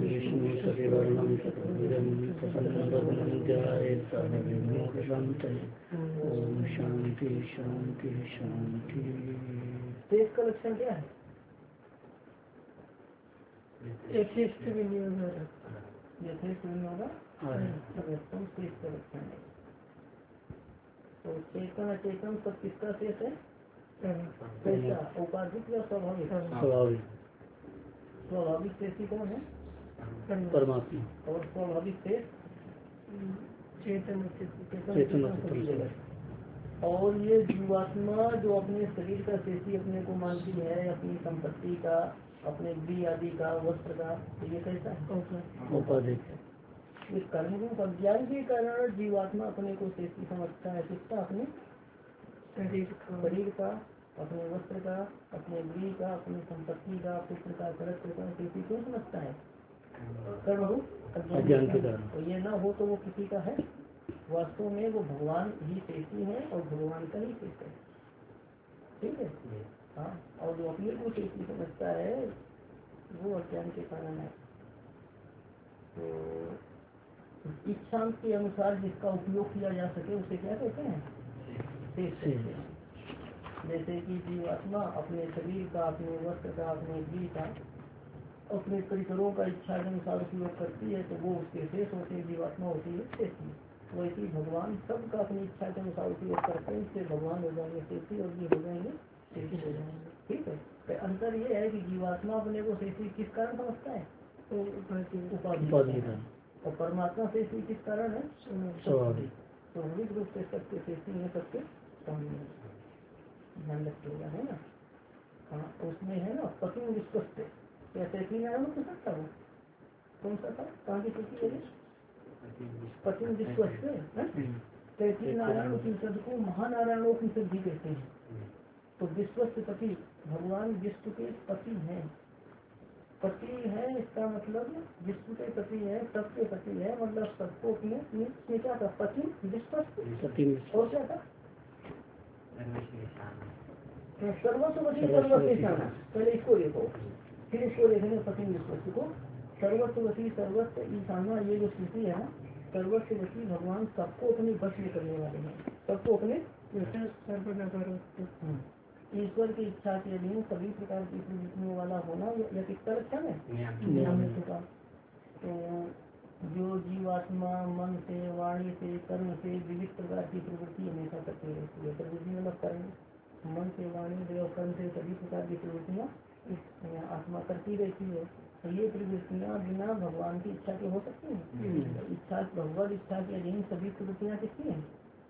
विष्णु सविवर्णं चतुर्भुजं प्रसन्नवदनं ध्यायेत् सर्वविघ्नोपशान्तये। ओम शांति शांति शांति। तेज का लक्षण क्या है? यथेष्ट विनियोग होगा सर्वोत्तम तेज का लक्षण है। तो चेतन अचेतन सब किसका शेष है? कैसा? औपाधिक या स्वाभाविक? स्वाभाविक। स्वाभाविक शेषी कौन है? परमात्मा। और स्वाभाविक शेष चेतन और ये जीवात्मा जो अपने शरीर का शेषी अपने को मानती है, अपनी संपत्ति का, अपने गृह आदि का, वस्त्र का, तो ये कैसा है? औपाधिक। इस कर्म रूप अज्ञान के कारण जीवात्मा अपने को शेषी समझता है। किसका? अपने शरीर का, अपने वस्त्र का, अपने गृह का, अपनी संपत्ति का, पुत्र का, कर्तव्य का शेषी क्यों समझता है? कर्म रूप अज्ञान के कारण। तो ये ना हो तो वो किसी का है? वास्तव में वो भगवान ही शेषी है और भगवान का ही शेष है। ठीक है। हाँ, और जो अपने को शेषी समझता है वो अज्ञान के कारण है। तो इच्छा के अनुसार जिसका उपयोग किया जा सके उसे क्या कहते हैं? शेष कहते हैं। जैसे कि जीवात्मा अपने शरीर का, अपने वस्त्र का, अपने गृह का, अपने परिकरों का इच्छा के अनुसार उपयोग करती है तो वो उसके शेष होते हैं, जीवात्मा होती है शेषी। वैसे ही भगवान सबका अपनी इच्छा के अनुसार उपयोग करते हैं, इससे भगवान हो जाएंगे शेषी और ये हो जाएंगे शेषी हो जाएंगे। ठीक है। तो अंतर ये है कि जीवात्मा अपने को शेषी किस कारण समझता है? तो उपाधि। और परमात्मा शेषी किस कारण है? स्वाभाविक। स्वाभाविक रूप से सबके शेषी है, सबके सामने ध्यान रखिएगा, है ना। हाँ, उसमें है ना पति विश्वस्त शेषी नारायण हो सकता है। कौन सा था? कहाँ की सूची है? पति विश्वस्त शेषी नारायण उपनिषद को महानारायणोपनिषद भी कहते हैं। तो विश्वस्त पति भगवान विश्व के पति हैं। पति है इसका मतलब विश्व के पति है, सबके पति है, मतलब सबको अपने क्या था? पति विश्वस्त और क्या था? सर्वस्वती सर्वस्व ईशाना। पहले इसको देखो, फिर इसको देखेंगे पति विश्वस्त को। सर्वस्वती सर्वस्व ईशाना, ये जो स्थिति है ना, सर्वस्वती भगवान सबको अपने वश में करने वाले हैं, सबको अपने ईश्वर की इच्छा के अधीन सभी प्रकार की प्रवृत्तियों वाला होना यह किसका लक्षण है? नियामक का। तो जो जीवात्मा मन से, वाणी से, कर्म से विविध प्रकार की प्रवृत्ति हमेशा करते रहती है। प्रवृत्ति मतलब कर्म, मन से, वाणी से और कर्म से सभी प्रकार की प्रवृत्तियाँ आत्मा करती रहती है। तो ये प्रवृत्तियाँ बिना भगवान की इच्छा के हो सकती हैं? इच्छा, भगवत इच्छा के अधीन सभी प्रवृत्तियाँ किसकी हैं?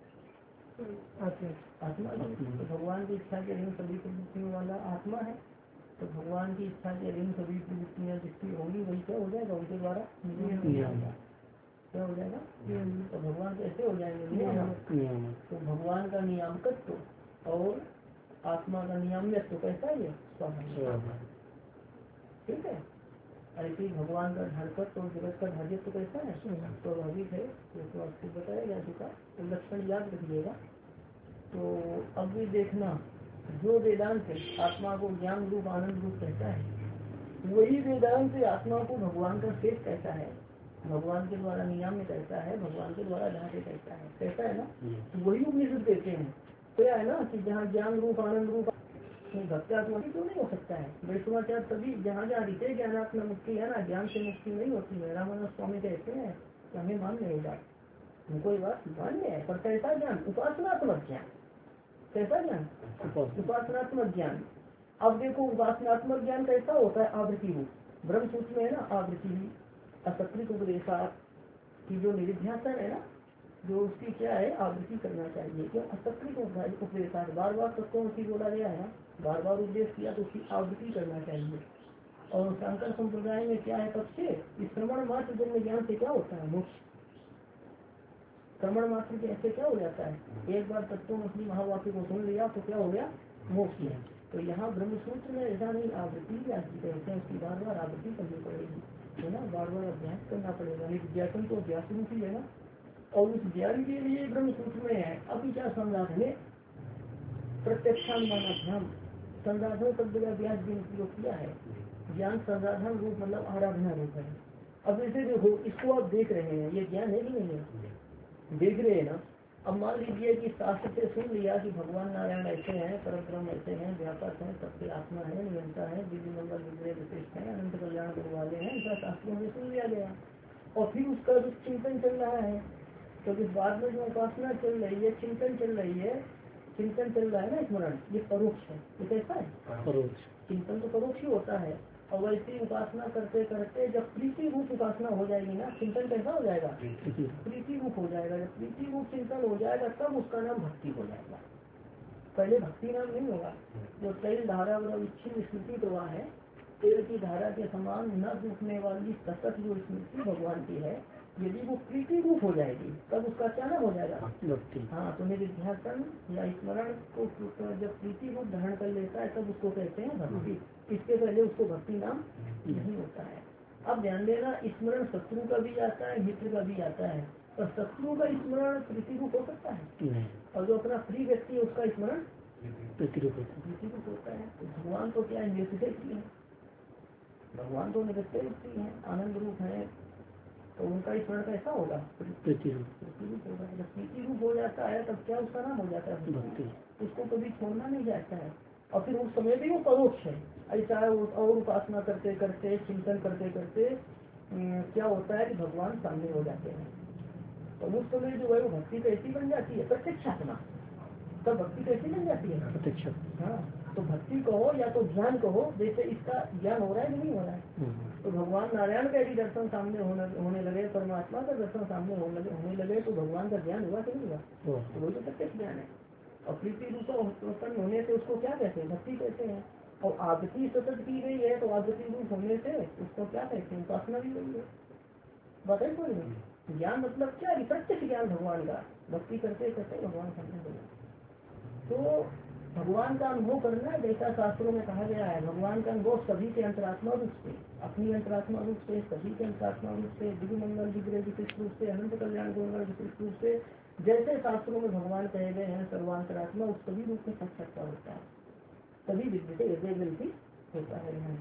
आत्मा। तो भगवान की इच्छा के अधीन सभी प्रवृत्तियों वाला आत्मा है। तो भगवान की इच्छा के अधीन सभी प्रवृत्तियाँ जिसकी होंगी वही क्या हो जाएगा? उनके द्वारा क्या हो जाएगा? तो भगवान कैसे हो जाएंगे? नियामक। तो भगवान का नियामकत्व और आत्मा का नियामक तो कैसा है? स्वाभाविक। ठीक है। ऐसे ही भगवान का ढालकत्व और जगत का ढालियत तो कैसा है? स्वाभाविक है। तो आपको बताया जा चुका, तो लक्षण याद रखिएगा। तो अब भी देखना, जो वेदांत आत्मा को ज्ञान रूप आनंद रूप कहता है, वही वेदांत आत्मा को भगवान का शेष कहता है, भगवान के द्वारा नियाम्य कहता है, भगवान के द्वारा ढांचे कहता है। कैसा है ना? वही उपनिषद कहते हैं। क्या है ना कि जहाँ ज्ञान रूप आनंद रूप भक्त्यात्मा क्यों नहीं हो सकता है? वैष्णवाचार्य सभी जहाँ जहाँ हृदय ज्ञानात्मा मुक्ति है ना, ज्ञान से मुक्ति नहीं होती है। रामानंद स्वामी कहते हैं कि हमें मान्य है बात, हमको ये बात मान्य है, पर कैसा ज्ञान? उपासनात्मक ज्ञान। कैसा ज्ञान? उपासनात्मक ज्ञान। अब देखो उपासनात्मक ज्ञान कैसा होता है? आवृत्ति रूप। ब्रह्म सूत्र में है ना आवृत्ति असकृत उपदेशात की जो निधिध्यासन है ना, जो उसकी क्या है? आवृत्ति करना चाहिए। क्यों? असकृत उपदेशात, बार बार सबको उसी बोला गया है ना, बार बार उपदेश किया तो उसकी आवृत्ति करना चाहिए। और शंकर संप्रदाय में क्या है पक्ष? इस श्रवण मात्र जन्म ज्ञान से क्या होता है? मोक्ष। श्रवण मात्र के ऐसे क्या हो जाता है? एक बार तत्वमसि महावाक्य को सुन लिया तो क्या हो गया? मोक्ष है। तो यहाँ ब्रह्मसूत्र में ऐसा नहीं, आवृत्ति कहते हैं, उसकी बार बार आवृत्ति करनी पड़ेगी, है ना, बार बार अभ्यास करना पड़ेगा। विज्ञापन तो अभ्यास रूपी है ना। और उस ज्ञान के लिए ब्रह्मसूत्र में है अभी क्या संराधन है? प्रत्यक्षानुमानाभ्याम। संराधन शब्द का व्यास भी उपयोग किया है। ज्ञान संराधन रूप मतलब आराधना रूप है। अब इसे देखो, इसको आप देख रहे हैं, ये ज्ञान है कि नहीं है? देख रहे हैं ना। अब मान लीजिए कि शास्त्र से सुन लिया कि भगवान नारायण ऐसे हैं, परब्रह्म ऐसे हैं, व्यापक हैं, सबके आत्मा है, निरंतर है, दिव्य मंगल विग्रह विशिष्ट है, अनंत कल्याण करने वाले हैं, ऐसा शास्त्रों में सुन लिया गया। और फिर उसका जो चिंतन चल रहा है, तो इस बाद में जो उपासना चल रही है, चिंतन चल रही है, चिंतन चल रहा है ना स्मरण, ये परोक्ष है। ये कैसा है? परोक्ष। चिंतन तो परोक्ष ही होता है। और वैसे उपासना करते करते जब प्रीति रूप उपासना हो जाएगी ना, चिंतन कैसा हो जाएगा? प्रीति रूप हो जाएगा। जब प्रीति रूप चिंतन हो जाएगा तब उसका नाम भक्ति हो जाएगा। पहले भक्ति नाम नहीं होगा। जो तेल धारा मतलब इच्छी स्मृति प्रवाह है, तेल की धारा के समान न रुकने वाली सतत जो स्मृति भगवान की है, यदि वो प्रीति रूप हो जाएगी तब उसका क्या नाम हो जाएगा? भक्ति। हाँ, तो निधिध्यासन या स्मरण को जब प्रीति रूप धारण कर लेता है तब उसको कहते हैं भक्ति। इसके पहले उसको भक्ति नाम नहीं होता है। अब ध्यान देना, स्मरण शत्रु का भी आता है, मित्र का भी आता है। और शत्रु का स्मरण प्रीति रूप हो सकता है, और जो अपना प्रिय व्यक्ति है उसका स्मरण प्रीति रूप होता है। तो भगवान तो क्या है? निर्विषय है। भगवान तो निरंतर व्यक्ति है, आनंद रूप है, तो उनका स्मरण कैसा होगा? प्रीति रूप होगा। जब प्रीति रूप हो जाता है तब क्या उसका नाम हो जाता है? भक्ति। उसको कभी छोड़ना नहीं जाता है। और फिर उस समय भी वो परोक्ष है। ऐसा और उपासना करते करते, चिंतन करते करते क्या होता है कि भगवान सामने हो जाते हैं। तो उस समय जो है वो भक्ति कैसी बन जाती है? प्रत्यक्षात्मा। तब भक्ति कैसी बन जाती है? प्रत्यक्ष। हाँ, तो भक्ति कहो या तो ध्यान कहो, जैसे इसका ज्ञान हो रहा है कि नहीं हो रहा है? तो भगवान नारायण का यदि दर्शन सामने होने लगे, परमात्मा का दर्शन सामने होने लगे, तो भगवान का ज्ञान हुआ कि नहीं हुआ? तो वही तो प्रत्यक्ष ज्ञान है। और प्रीति रूप उत्पन्न होने से उसको क्या कहते हैं? भक्ति कहते हैं। और आगति सतत की गई है, तो आगति रूप होने से उसको क्या कहते हैं? उपासना भी गई है। बताइए कोई नहीं। ज्ञान मतलब क्या? प्रत्यक्ष ज्ञान भगवान का। भक्ति करते करते भगवान सामने हो जाए। तो भगवान का अनुभव करना, जैसा शास्त्रों में कहा गया है, भगवान का अनुभव सभी के अंतरात्मा रूप से, अपनी अंतरात्मा रूप से, सभी के अंतरात्मा रूप से, दिव्य मंगल विग्रह विशिष्ट रूप से, अनंत कल्याण गुणगण विशिष्ट रूप से, जैसे शास्त्रों में भगवान कहे गए हैं सर्वांतरात्मा, उस सभी रूप में साक्षात्कार होता है, सभी विद्य हृदय मिलती होता है।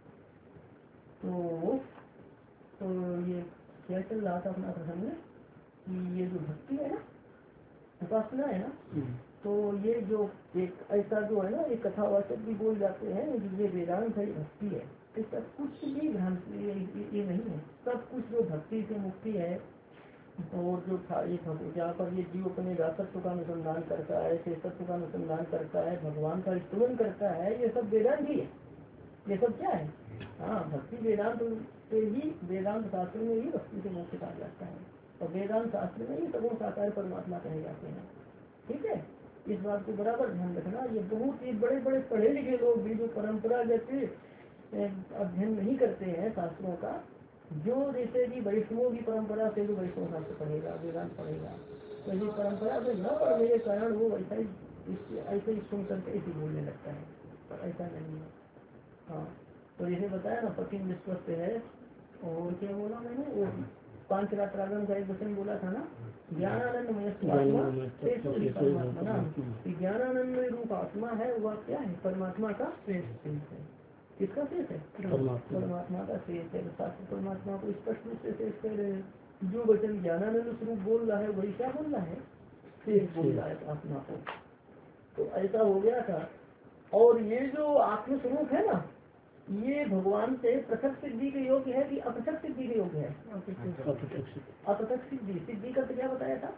तो ये क्या चल रहा था अपना प्रसंग में कि ये जो भक्ति है ना, उपासना है ना, तो ये जो एक ऐसा जो है ना, एक कथावाचक भी बोल जाते हैं ये वेदांत है, भक्ति है। इसका कुछ भी भ्रांति ये नहीं है। सब कुछ जो भक्ति से मुक्ति है, और जो था ये जहाँ पर ये जीव अपने दासत्व का अनुसंधान करता है, शेषत्व का अनुसंधान करता है, भगवान का स्तुति करता है, ये सब वेदांत ही है। ये सब क्या है? हाँ, भक्ति वेदांत से ही, वेदांत शास्त्र में ही भक्ति से मोक्ष कहा जाता है। और वेदांत शास्त्र में ही सगुण साकार परमात्मा कहे जाते हैं। ठीक है, इस बात को बराबर ध्यान रखना। ये बहुत ही बड़े बड़े पढ़े लिखे लोग भी जो परंपरागत अध्ययन नहीं करते हैं शास्त्रों का, जो जैसे कि वैष्णव की परंपरा से जो वैष्णव शास्त्र पढ़ेगा, वेदांत पढ़ेगा, तो ये परंपरा से न पढ़ने के कारण वो ऐसे ही सुन करके ऐसे बोलने लगता है, पर ऐसा नहीं है। हाँ, तो जैसे बताया ना, पतिम विश्वस्त है, और क्या बोला मैंने, वो पांच रात्रागम का एक वचन बोला था ना, ज्ञानानंदमय परमात्मा ना, ज्ञानानंदमय रूप आत्मा है, वह क्या है? परमात्मा का श्रेष्ठ है। किसका शेष है? परमात्मा का शेष है। शास्त्र परमात्मा को स्पष्ट रूप से शेष कर रहे हैं। जो वचन ज्ञानानंद स्वरूप बोल रहा है वही क्या बोल रहा है? शेष बोल रहा है आत्मा को। तो ऐसा हो गया था। और ये जो आत्म स्वरूप है ना, ये भगवान से पृथक सिद्धि के योग्य है कि अपृथक सिद्धि के योग्य है? अपृथक सिद्धि। सिद्धि का तो क्या बताया था?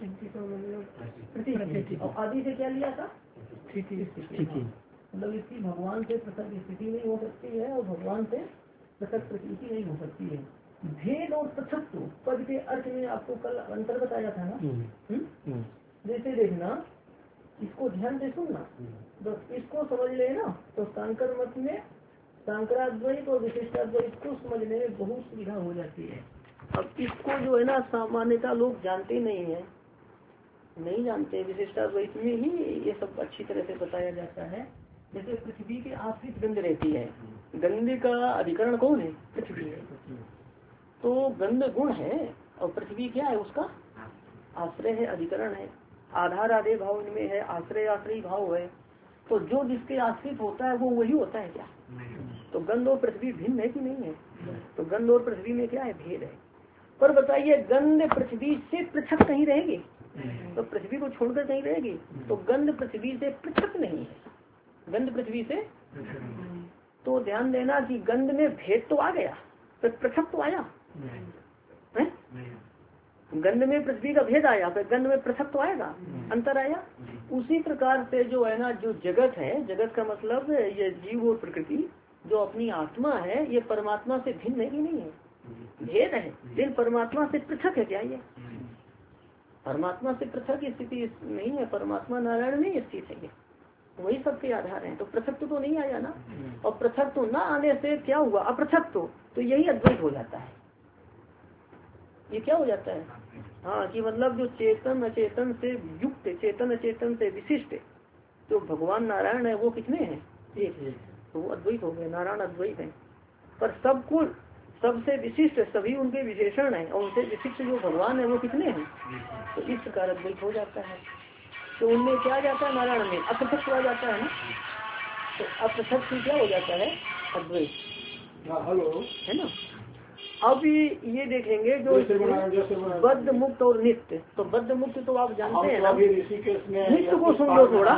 और आदि से क्या लिया था? मतलब इसकी भगवान से पृथक स्थिति नहीं हो सकती है, और भगवान से पृथक प्रतीति नहीं हो सकती है। भेद और पृथक पद के अर्थ में आपको कल अंतर बताया था ना। जैसे देखना, इसको ध्यान से सुनना, तो इसको समझ लेना, तो सांकर मत में सांकराद्वैत और विशिष्टाद्वैत को समझने में बहुत सुविधा हो जाती है। अब इसको जो है ना, सामान्यतः लोग जानते नहीं है, नहीं जानते। विशिष्टाद्वैत में ही ये सब अच्छी तरह से बताया जाता है। जैसे पृथ्वी के आश्रित गंध रहती है, गंध का अधिकरण कौन है? पृथ्वी है। तो गंध गुण है, और पृथ्वी क्या है? उसका आश्रय है, अधिकरण है। आधार आधे भाव इनमें है, आश्रय आश्रय भाव है। तो जो जिसके आश्रित होता है वो वही होता है क्या? तो गंध और पृथ्वी भिन्न है कि नहीं है? तो गंध और पृथ्वी में क्या है, भेद है। पर बताइए गंध पृथ्वी से पृथक कहीं रहेगी? तो पृथ्वी को छोड़कर कहीं रहेगी? तो गंध पृथ्वी से पृथक नहीं है, गंध पृथ्वी से। तो ध्यान देना कि गंध में भेद तो आ गया, तो पृथक तो आया है? गंध में पृथ्वी का भेद आया, फिर गंध में पृथक तो आएगा, अंतर आया। उसी प्रकार से जो है ना, जो जगत है, जगत का मतलब ये जीव और प्रकृति, जो अपनी आत्मा है, ये परमात्मा से भिन्न है कि नहीं है? भेद है, लेकिन परमात्मा से पृथक है क्या? ये परमात्मा से पृथक स्थिति नहीं है, परमात्मा नारायण नहीं स्थित है, ये वही सबके आधार है। तो पृथक तो नहीं आया ना, और पृथक तो ना आने से क्या हुआ, अपृथक तो यही अद्वैत हो जाता है। ये क्या हो जाता है? हाँ, कि मतलब जो चेतन अचेतन से युक्त, चेतन अचेतन से विशिष्ट जो भगवान नारायण है वो कितने हैं? एक। तो वो अद्वैत हो गए, नारायण अद्वैत है। पर सबको सबसे विशिष्ट सभी उनके विशेषण है, और उनसे विशिष्ट जो भगवान है वो कितने हैं? तो इस प्रकार अद्वैत हो जाता है। तो उनमें क्या आ जाता है? नारायण में अपृथक आ जाता है ना। तो अपृथक से क्या हो जाता है? अद्वैत। हेलो है ना। अब ये देखेंगे जो बद्ध मुक्त और नित्य। तो बद्ध मुक्त तो आप जानते हैं ना, नित्य को सुन लो थोड़ा।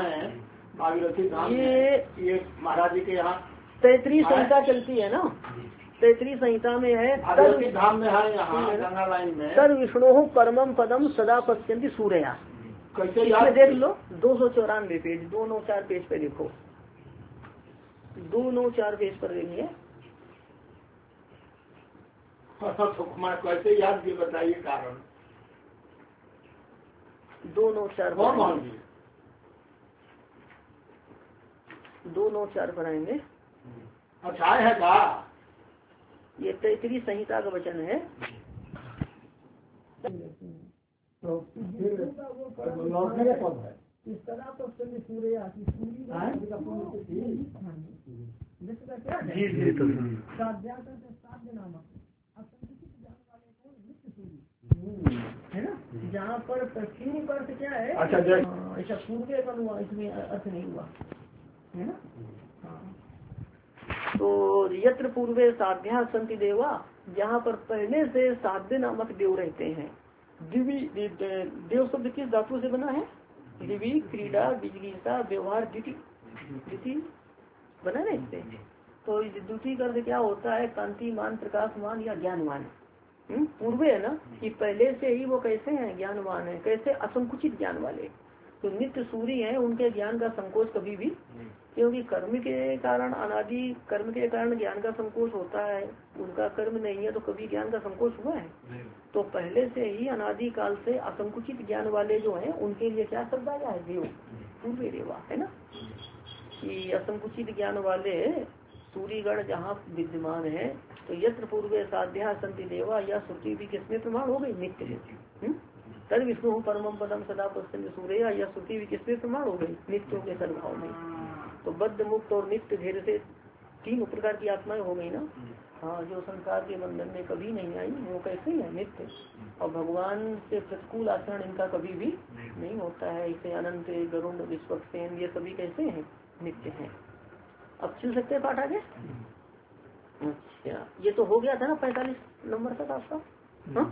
ये महाराज जी के यहाँ तैतरी संहिता चलती है ना, तैतरी संहिता में है धाम में है, यहाँ गंगा लाइन में तर विष्णु परमम पदम सदा पश्यन्ति सूर्या। इसमें देख लो 294 पेज, 294 पेज पे देखो, 294 पेज पर देखिए। कैसे याद भी बताइए कारण। 294 294 पर आएंगे। अच्छा है का? ये तैतरी संहिता का वचन है। है ना, जहाँ पर पूर्व का अर्थ क्या है? अच्छा ऐसा पूर्व का हुआ, इसमें अर्थ नहीं हुआ है ना। तो यत्र पूर्वे साध्या संति देवा, जहाँ पर पहले से साध्य नामक देव रहते हैं। दिवी देव शब्द किस धातु से बना है? दिवी, क्रीड़ा, विजिगीषा, व्यवहार, द्वितीय बना है इससे। तो द्वितीय का अर्थ क्या होता है? कांतिमान, प्रकाशमान या ज्ञानमान। पूर्वे है ना, कि पहले से ही वो कैसे हैं? ज्ञानवान है। कैसे? असंकुचित ज्ञान वाले। तो नित्य सूर्य हैं, उनके ज्ञान का संकोच कभी भी, क्योंकि कर्म के कारण, अनादि कर्म के कारण ज्ञान का संकोच होता है। उनका कर्म नहीं है तो कभी ज्ञान का संकोच हुआ है? तो पहले से ही अनादि काल से असंकुचित ज्ञान वाले जो हैं, उनके लिए क्या शब्द आया है? देव, पूर्व देवा है ना, कि असंकुचित ज्ञान वाले सूर्यगण जहाँ विद्यमान है। तो यत्र पूर्वे साध्या संति देवा, या श्रुति भी किसमें प्रमाण हो गई? नित्य। तद विष्णु परमम पदम सदा पश्यन्ति सूर्या, या श्रुति भी किसमें प्रमाण हो गई? नित्यों के सद्भाव में। तो बद्ध मुक्त और नित्य धीरे से तीन प्रकार की आत्माएं हो गई ना। हाँ, जो संसार के बंधन में कभी नहीं आई, वो कैसे है? नित्य। और भगवान से प्रतिकूल आचरण इनका कभी भी नहीं होता है। इसे अनंत, गरुड़, विश्वक्सेन, ये सभी कैसे हैं? नित्य हैं। अब चल सकते हैं पाठ आगे। अच्छा, ये तो हो गया था ना 45 नंबर तक आपका। हाँ,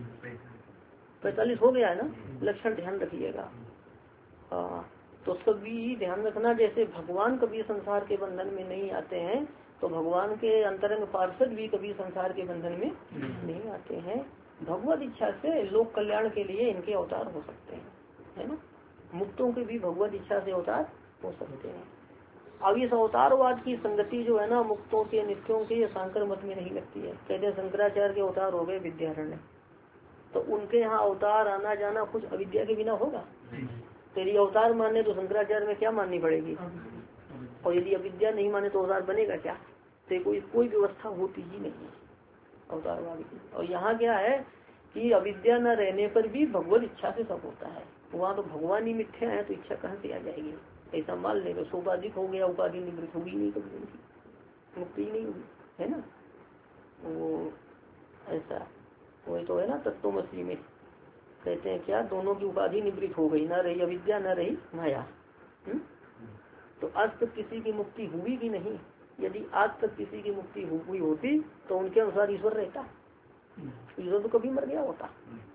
45 हो गया है ना। लक्षण ध्यान रखिएगा। तो सभी ध्यान रखना, जैसे भगवान कभी संसार के बंधन में नहीं आते हैं, तो भगवान के अंतरंग पार्षद भी कभी संसार के बंधन में नहीं आते हैं। भगवत इच्छा से लोक कल्याण के लिए इनके अवतार हो सकते हैं, है ना। मुक्तों के भी भगवत इच्छा से अवतार हो सकते हैं। अब इस अवतारवाद की संगति जो है ना, मुक्तों के, नित्यों के, सांकर मत में नहीं लगती है। कहते हैं शंकराचार्य के अवतार हो गए विद्यारण्य, तो उनके यहाँ अवतार आना जाना कुछ अविद्या के बिना होगा? तेरी अवतार माने तो शंकराचार्य में क्या माननी पड़ेगी? और यदि अविद्या नहीं माने तो अवतार बनेगा क्या? तो कोई व्यवस्था होती ही नहीं अवतारवाद की। और यहाँ क्या है कि अविद्या न रहने पर भी भगवत इच्छा से सब होता है। वहाँ तो भगवान ही मिथ्या है, तो इच्छा कहाँ से आ जाएगी? ऐसा मान ले तो सोपाधिक हो गया, उपाधि निवृत्त होगी नहीं, कभी उनकी मुक्ति ही नहीं हुई, है ना। वो ऐसा वही तो है ना, तत्वमसी में कहते हैं क्या, दोनों की उपाधि निवृत्त हो गई, ना रही अविद्या, ना रही माया। तो आज तक किसी की मुक्ति हुई कि नहीं? यदि आज तक किसी की मुक्ति हुई होती तो उनके अनुसार ईश्वर रहता, ईश्वर तो कभी मर गया होता।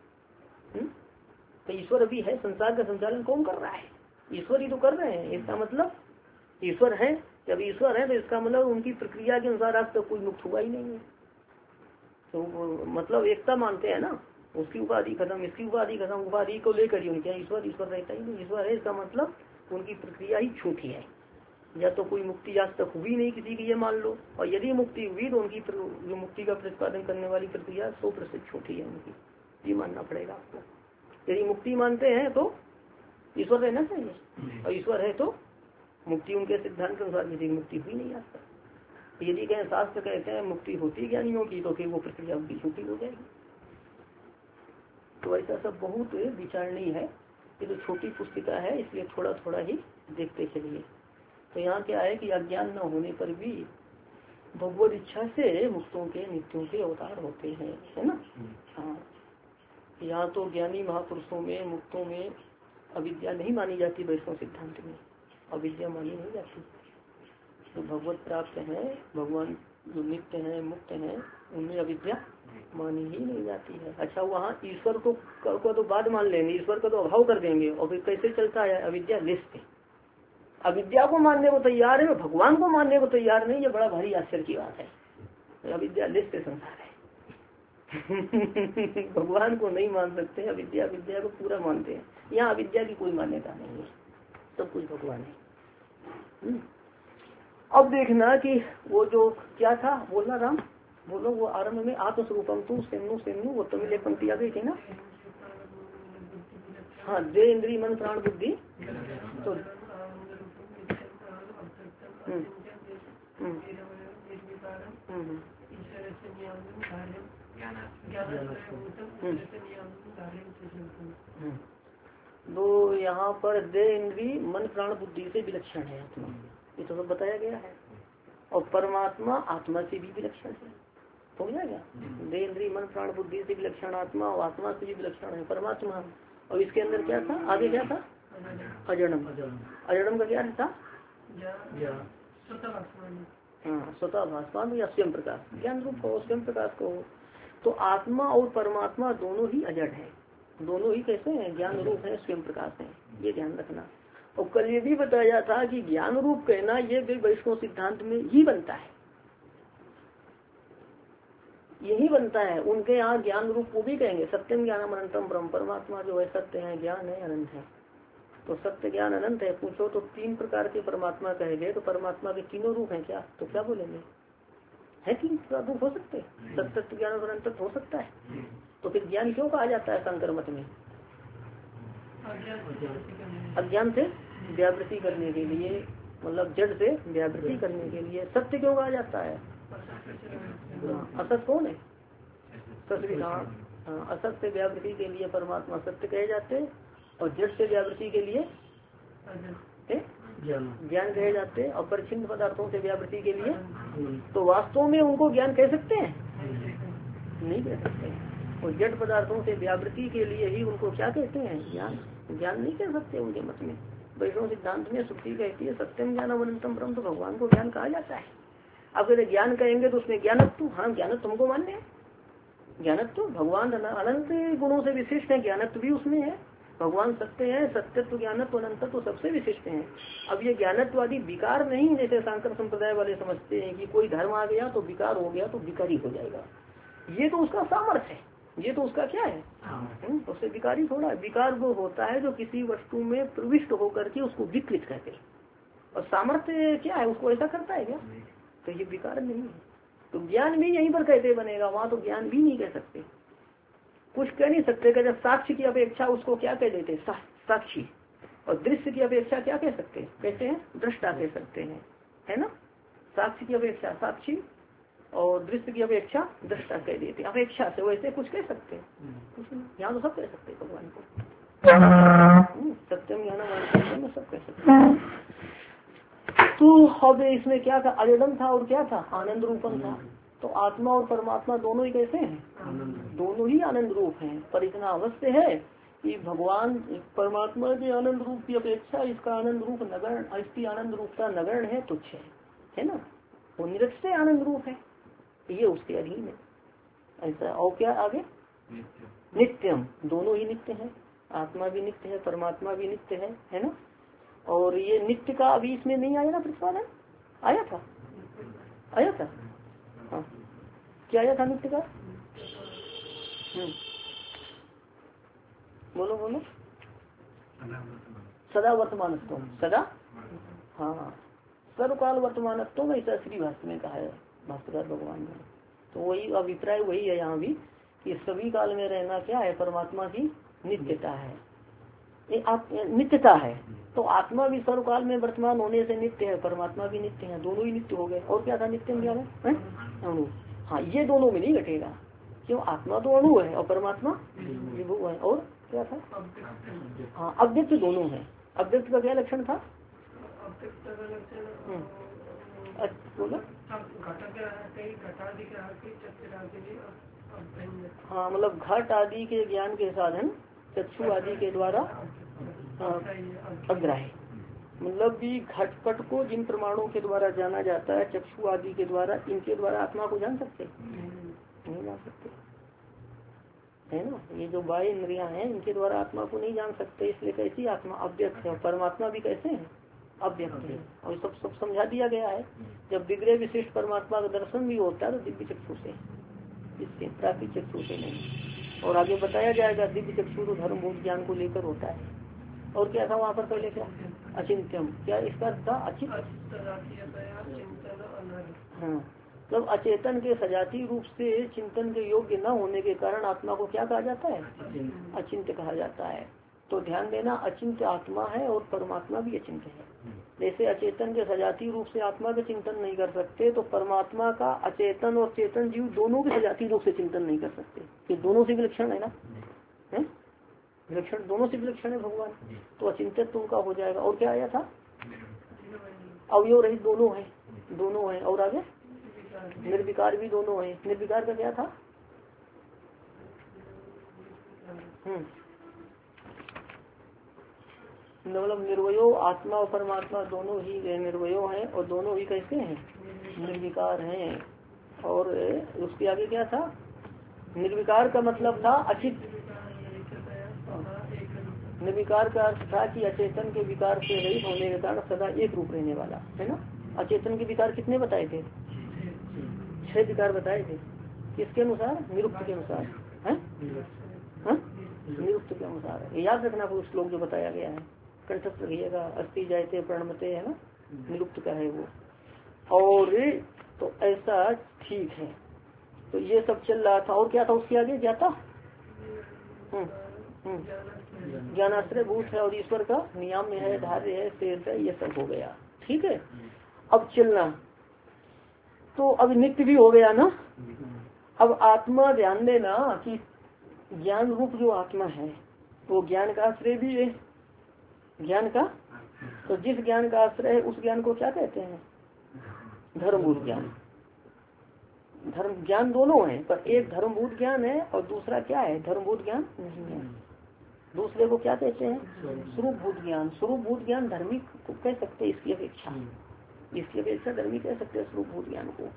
तो ईश्वर अभी है, संसार का संचालन कौन कर रहा है? ईश्वर ही तो कर रहे हैं। इसका मतलब ईश्वर है, जब ईश्वर है तो इसका मतलब उनकी प्रक्रिया के अनुसार आज तक कोई मुक्त हुआ ही नहीं है। तो मतलब एकता मानते हैं ना, उसकी उपाधि खत्म, इसकी उपाधि खत्म, उपाधि को लेकर ही उनके ईश्वर ईश्वर रहता ही नहीं। ईश्वर है इसका मतलब उनकी प्रक्रिया ही झूठी है, या तो कोई मुक्ति आज तक हुई नहीं किसी की, ये मान लो, और यदि मुक्ति हुई तो उनकी जो मुक्ति का प्रतिपादन करने वाली प्रक्रिया 100% झूठी है उनकी, ये मानना पड़ेगा आपको। यदि मुक्ति मानते हैं तो ईश्वर रहना चाहिए, और ईश्वर है तो मुक्ति उनके सिद्धांत के अनुसार किसी की मुक्ति हुई नहीं आज तक। यदि कहें शास्त्र कहते हैं मुक्ति होती ज्ञानियों की, तो फिर वो प्रक्रिया उनकी झूठी हो जाएगी। तो ऐसा सब बहुत विचारणीय है, ये तो छोटी पुस्तिका है इसलिए थोड़ा थोड़ा ही देखते चलिए। तो यहाँ क्या है कि अज्ञान न होने पर भी भगवत इच्छा से मुक्तों के नित्यों के अवतार होते हैं, है ना। हाँ, यहाँ तो ज्ञानी महापुरुषों में मुक्तों में अविद्या नहीं मानी जाती, वैष्णव सिद्धांत में अविद्या मानी नहीं जाती। तो भगवत प्राप्त है, भगवान जो नित्य है मुक्त है, उनमें अविद्या मानी ही नहीं जाती है। अच्छा, वहाँ ईश्वर को तो बाद मान लेंगे, ईश्वर का तो अभाव कर देंगे, और फिर कैसे चलता है अविद्या लिस्ट। अविद्या को मानने को तैयार है, भगवान को मानने को तैयार नहीं, ये बड़ा भारी आश्चर्य की बात है। अविद्या लिस्ट संसार है। भगवान को नहीं मान सकते, अविद्या विद्या को पूरा मानते हैं। यहाँ अविद्या की कोई मान्यता नहीं है, सब कुछ भगवान है। अब देखना कि वो जो क्या था बोलना राम, बोलो वो आरंभ में आत्मस्वरूपम तू सेन्नु सेन्नु, वो तमिल एक पंक्ति आ गई थी ना। हाँ, दे इंद्रिय मन प्राण बुद्धि, तो तो यहाँ पर दे इंद्रिय मन प्राण बुद्धि से विलक्षण है आत्मा, ये तो सब बताया गया है। और परमात्मा आत्मा से भी विलक्षण है, हो गया। दे इंद्रिय मन प्राण बुद्धि से विलक्षण आत्मा, और आत्मा से भी विलक्षण है परमात्मा। और इसके अंदर क्या था, आगे क्या था, अजड़म। अजड़म का क्या था, हाँ स्वतः भासमान या स्वयं प्रकाश, ज्ञान रूप हो, स्वयं प्रकाश को। तो आत्मा और परमात्मा दोनों ही अजड़ है, दोनों ही कैसे हैं, ज्ञान रूप है, स्वयं प्रकाश है, ये ध्यान रखना। और कल ये भी बताया था कि ज्ञान रूप कहना ये वैष्णव सिद्धांत में ही बनता है, यही बनता है। उनके यहाँ ज्ञान रूप को भी कहेंगे सत्यम ज्ञानम अनंतम ब्रह्म, परमात्मा जो है सत्य है, ज्ञान है, अनंत है। तो सत्य ज्ञान अनंत है, पूछो तो 3 प्रकार के परमात्मा कहेंगे, तो परमात्मा के तीनों रूप हैं क्या, तो क्या बोलेंगे, है 3 रूप हो सकते, सत्य ज्ञान और अनंत हो सकता है। तो फिर ज्ञान क्यों कहा जाता है शंकर मत में, अज्ञान से व्यावृत्ति करने के लिए, मतलब जड़ से व्यावृत्ति करने के लिए। सत्य क्यों कहा जाता है, असत कौन है, असत से व्यावृत्ति के लिए परमात्मा सत्य कहे जाते हैं, और जड़ से व्यावृत्ति के लिए ज्ञान कहे जाते हैं, और परिच्छिन्न पदार्थों से व्यावृत्ति के लिए। तो वास्तव में उनको ज्ञान कह सकते हैं, नहीं कह सकते। और जड़ पदार्थों से व्यावृत्ति के लिए ही उनको क्या कहते हैं, ज्ञान। ज्ञान नहीं कह सकते उनके मत में। वैष्णव सिद्धांत में श्रुति कहती है सत्यम ज्ञान अनंतम ब्रह्म, तो भगवान को ज्ञान कहा जाता है। अब अगर ज्ञान कहेंगे तो उसमें ज्ञानत्व, हाँ ज्ञानत्व तुमको मान्य है, ज्ञानत्व भगवान अनंत गुणों से विशिष्ट है, ज्ञानत्व भी उसमें है। भगवान सत्य है, सत्यत्व ज्ञानत्व अनंतत्व सबसे विशिष्ट है। अब ये ज्ञानत्वादी विकार नहीं, जैसे शांकर संप्रदाय वाले समझते हैं कि कोई धर्म आ गया तो विकार हो गया तो विकारी हो जाएगा, ये तो उसका सामर्थ्य है, ये तो उसका क्या है, उससे विकारी थोड़ा। विकार वो होता है जो किसी वस्तु में प्रविष्ट होकर के उसको विकृत करते, और सामर्थ्य क्या है, उसको ऐसा करता है क्या, तो ये विकार नहीं है। तो ज्ञान भी यहीं पर कैसे बनेगा, वहाँ तो ज्ञान भी नहीं कह सकते, कुछ कह नहीं सकते। कि जब साक्ष्य की अपेक्षा उसको क्या कह देते, साक्षी, और दृश्य की अपेक्षा क्या कह सकते, कहते हैं दृष्टा कह सकते हैं, है ना। साक्ष्य की अपेक्षा साक्षी और दृश्य की अपेक्षा दृष्टा कह देते, अपेक्षा से वैसे कुछ कह सकते हैं, कुछ नहीं। यहाँ तो सब कह सकते भगवान को, सत्यम ज्ञानम सब कह सकते हैं। तो अब इसमें क्या था, अजडम था और क्या था, आनंद रूपम था। तो आत्मा और परमात्मा दोनों ही कैसे हैं, दोनों ही आनंद रूप हैं। पर इतना अवश्य है कि भगवान परमात्मा के आनंद रूप की अपेक्षा इसका आनंद रूप नगण्य, इसकी आनंद रूपता नगण्य है, तुच्छ है ना। वो निरतिशय आनंद रूप है, ये उसके अधीन है ऐसा। और क्या आगे, नित्यम, दोनों ही नित्य है, आत्मा भी नित्य है, परमात्मा भी नित्य है ना। और ये नित्य का अभी इसमें नहीं आया ना प्रतिपादन, आया था हाँ, क्या आया था नित्य का? बोलो बोलो। सदा वर्तमानत्व, सदा, हाँ सर्वकाल वर्तमानत्व में ऐसा श्री भाष्य में कहा है भाष्यकार भगवान ने। तो वही अभिप्राय वही है यहाँ भी कि सभी काल में रहना क्या है, परमात्मा की नित्यता है, नित्यता है। तो आत्मा भी सर्वकाल में वर्तमान होने से नित्य है, परमात्मा भी नित्य है, दोनों ही नित्य हो गए। और क्या था नित्य क्या है? अणु। हाँ, ये दोनों में नहीं घटेगा, क्यों? आत्मा तो अणु है और परमात्मा विभु है। और क्या था? हाँ, अव्यक्त दोनों है। अव्यक्त का क्या लक्षण था? बोलो। हाँ, मतलब घट आदि के ज्ञान के साधन चक्षु आदि के द्वारा अग्राह्य, मतलब भी घटपट को जिन प्रमाणों के द्वारा जाना जाता है, चक्षु आदि के द्वारा, इनके द्वारा आत्मा को जान सकते नहीं जान सकते, है ना। ये जो बाह्य इंद्रियां हैं, इनके द्वारा आत्मा को नहीं जान सकते। इसलिए कैसी आत्मा अव्यक्त है, परमात्मा भी कैसे है? अव्यक्त है। और सब समझा दिया गया है। जब विग्रह विशिष्ट परमात्मा का दर्शन भी होता है तो दिव्य चक्षु से, इससे प्राकृतिक चक्षु से नहीं। और आगे बताया जाएगा दिव्य चक्षु तो धर्मभूत ज्ञान को लेकर होता है। और क्या था वहाँ पर पहले? क्या अचिंत्यम, क्या इसका अर्थ था? अचित, हाँ, मतलब अचेतन के सजाती रूप से चिंतन के योग्य न होने के कारण आत्मा को क्या कहा जाता है? अचिंत्य कहा जाता है। तो ध्यान देना, अचिंत्य आत्मा है और परमात्मा भी अचिंत्य है। जैसे अचेतन के सजाती रूप से आत्मा का चिंतन नहीं कर सकते, तो परमात्मा का अचेतन और चेतन जीव दोनों के सजाती रूप से चिंतन नहीं कर सकते। ये दोनों से विलक्षण है ना, है विलक्षण, दोनों से विलक्षण है भगवान। तो अचिंतित उनका हो जाएगा। और क्या आया था? अवयव रहित दोनों है। और आगे निर्विकार भी दोनों है। निर्विकार का क्या था? मतलब निर्वयो, आत्मा और परमात्मा दोनों ही निर्वयो हैं और दोनों ही कैसे हैं? निर्विकार हैं। और उसके आगे क्या था? निर्विकार का मतलब था अचित। निर्विकार का अर्थ था कि अचेतन के विकार से रहित होने के कारण सदा एक रूप रहने वाला, है ना। अचेतन के विकार कितने बताए थे? 6 विकार बताए थे। किसके अनुसार? निरुक्त के अनुसार, है निरुक्त के अनुसार। याद रखना वो श्लोक जो बताया गया है, कंठस्थ रहिएगा। अस्थि जायते प्रणमते, है ना, निरुक्त का है वो। और तो ऐसा ठीक है। तो ये सब चल रहा था। और क्या था उसके आगे? जाता ज्ञानाश्रय भूत है और ईश्वर का नियम में है, धार्य है, शेष है, ये सब हो गया। ठीक है, अब चलना। तो अब नित्य भी हो गया ना। अब आत्मा, ध्यान देना कि ज्ञान रूप जो आत्मा है वो ज्ञान का आश्रय भी है। ज्ञान का, तो जिस ज्ञान का आश्रय है उस ज्ञान को क्या कहते हैं? धर्मभूत ज्ञान। धर्म ज्ञान दोनों है, पर एक धर्मभूत ज्ञान है और दूसरा क्या है? धर्मभूत ज्ञान नहीं है। दूसरे को क्या कहते हैं? स्वरूपभूत ज्ञान। स्वरूपभूत ज्ञान धर्मी को कह सकते हैं, इसकी अपेक्षा धर्मी कह सकते हैं स्वरूपभूत ज्ञान को।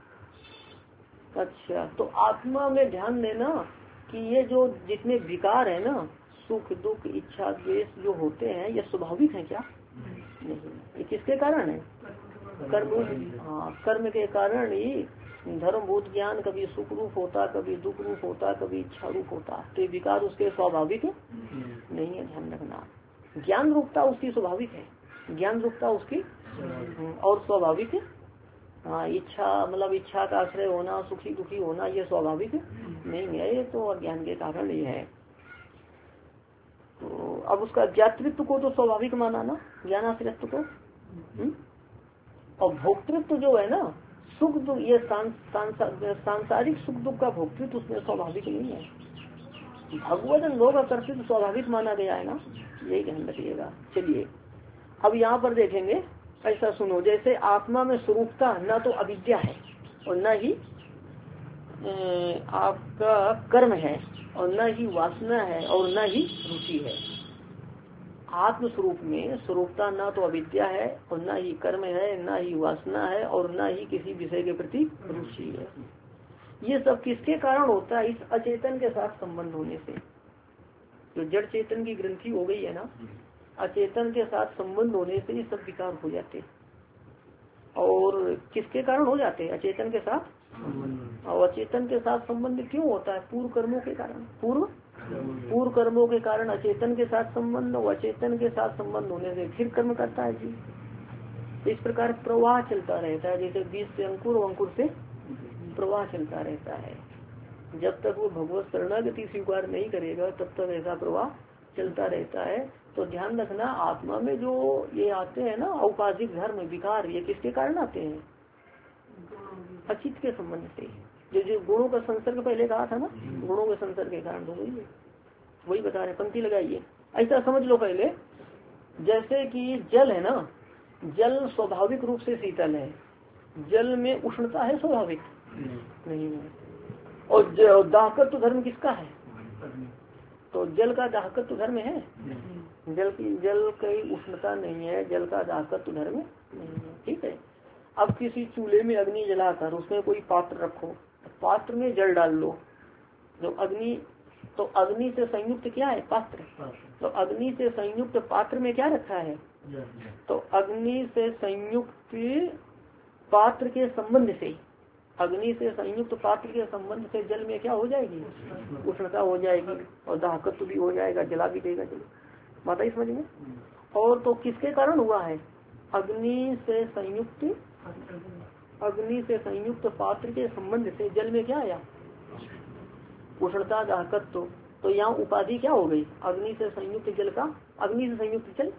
अच्छा, तो आत्मा में ध्यान देना कि ये जो जितने विकार है ना, सुख दुख इच्छा द्वेष जो होते हैं, ये स्वाभाविक है क्या? नहीं। ये किसके कारण है? कर्म। हाँ, कर्म के कारण ही धर्मभूत ज्ञान कभी सुख रूप होता, कभी दुख रूप होता, कभी इच्छा रूप होता। तो ये विकार उसके स्वाभाविक नहीं है, ध्यान रखना। ज्ञान रूपता उसकी स्वाभाविक है, ज्ञान रूपता उसकी और स्वाभाविक है। हाँ, इच्छा मतलब इच्छा का आश्रय होना, सुखी दुखी होना, ये स्वाभाविक नहीं है, ये तो अज्ञान के कारण ही है। तो अब उसका ज्ञातृत्व को तो स्वाभाविक माना ना, ज्ञानाश्रयत्व को। और भोक्तृत्व जो है ना, सुख दुख, ये सांसारिक सुख दुख का भोक्तृत्व उसमें स्वाभाविक नहीं है। भगवत अनुभव का कर्तृत्व स्वाभाविक माना गया है ना, यही ध्यान रखिएगा। चलिए अब यहाँ पर देखेंगे। ऐसा सुनो, जैसे आत्मा में स्वरूपता न तो अविद्या है और न ही आपका कर्म है और न ही वासना है और न ही रुचि है। आत्म स्वरूप में स्वरूपता ना तो अविद्या है और ना ही कर्म है, ना ही वासना है और ना ही किसी विषय के प्रति रुचि है। ये सब किसके कारण होता है? इस अचेतन के साथ संबंध होने से। जो जड़ चेतन की ग्रंथि हो गई है ना, अचेतन के साथ संबंध होने से ये सब विकार हो जाते। और किसके कारण हो जाते हैं? अचेतन के साथ। और अचेतन के साथ संबंध क्यों होता है? पूर्व कर्मों के कारण। पूर्व कर्मों के कारण अचेतन के साथ संबंध, और अचेतन के साथ संबंध होने से फिर कर्म करता है जी। इस प्रकार प्रवाह चलता रहता है, जैसे बीज से अंकुर और अंकुर से प्रवाह चलता रहता है। जब तक वो भगवत शरणागति स्वीकार नहीं करेगा तब तक ऐसा प्रवाह चलता रहता है। तो ध्यान रखना, आत्मा में जो ये आते हैं ना औपाधिक धर्म विकार, ये किसके कारण आते हैं? अचित के संबंध से। जो गुणों का संसर्ग पहले कहा था ना, गुणों के संसर्ग के कारण, तो वही बता रहे। पंक्ति लगाइए, ऐसा समझ लो पहले, जैसे कि जल है ना, जल स्वाभाविक रूप से शीतल है, जल में उष्णता है स्वाभाविक नहीं है। और दाहकत्व धर्म किसका है? तो जल का दाहकत्व धर्म है, जल की उष्णता नहीं है, जल का दाहकत्व धर्म नहीं है। ठीक है। अब किसी चूल्हे में अग्नि जलाकर उसमें कोई पात्र रखो, पात्र में जल डाल लो, जो अग्नि, तो अग्नि से संयुक्त क्या है? पात्र। तो अग्नि से संयुक्त पात्र में क्या रखा है? तो अग्नि से संयुक्त पात्र के संबंध से, अग्नि से संयुक्त पात्र के संबंध से जल में क्या हो जाएगी? उष्णता हो जाएगी और दाहकत्व भी हो जाएगा, जला भी देगा। चलो बात आई समझ में। और तो किसके कारण हुआ है? अग्नि से संयुक्त पात्र के संबंध से जल में क्या आया? उष्णता दाहकत्व। तो यहाँ उपाधि क्या हो गई? अग्नि से संयुक्त जल का, अग्नि से संयुक्त जल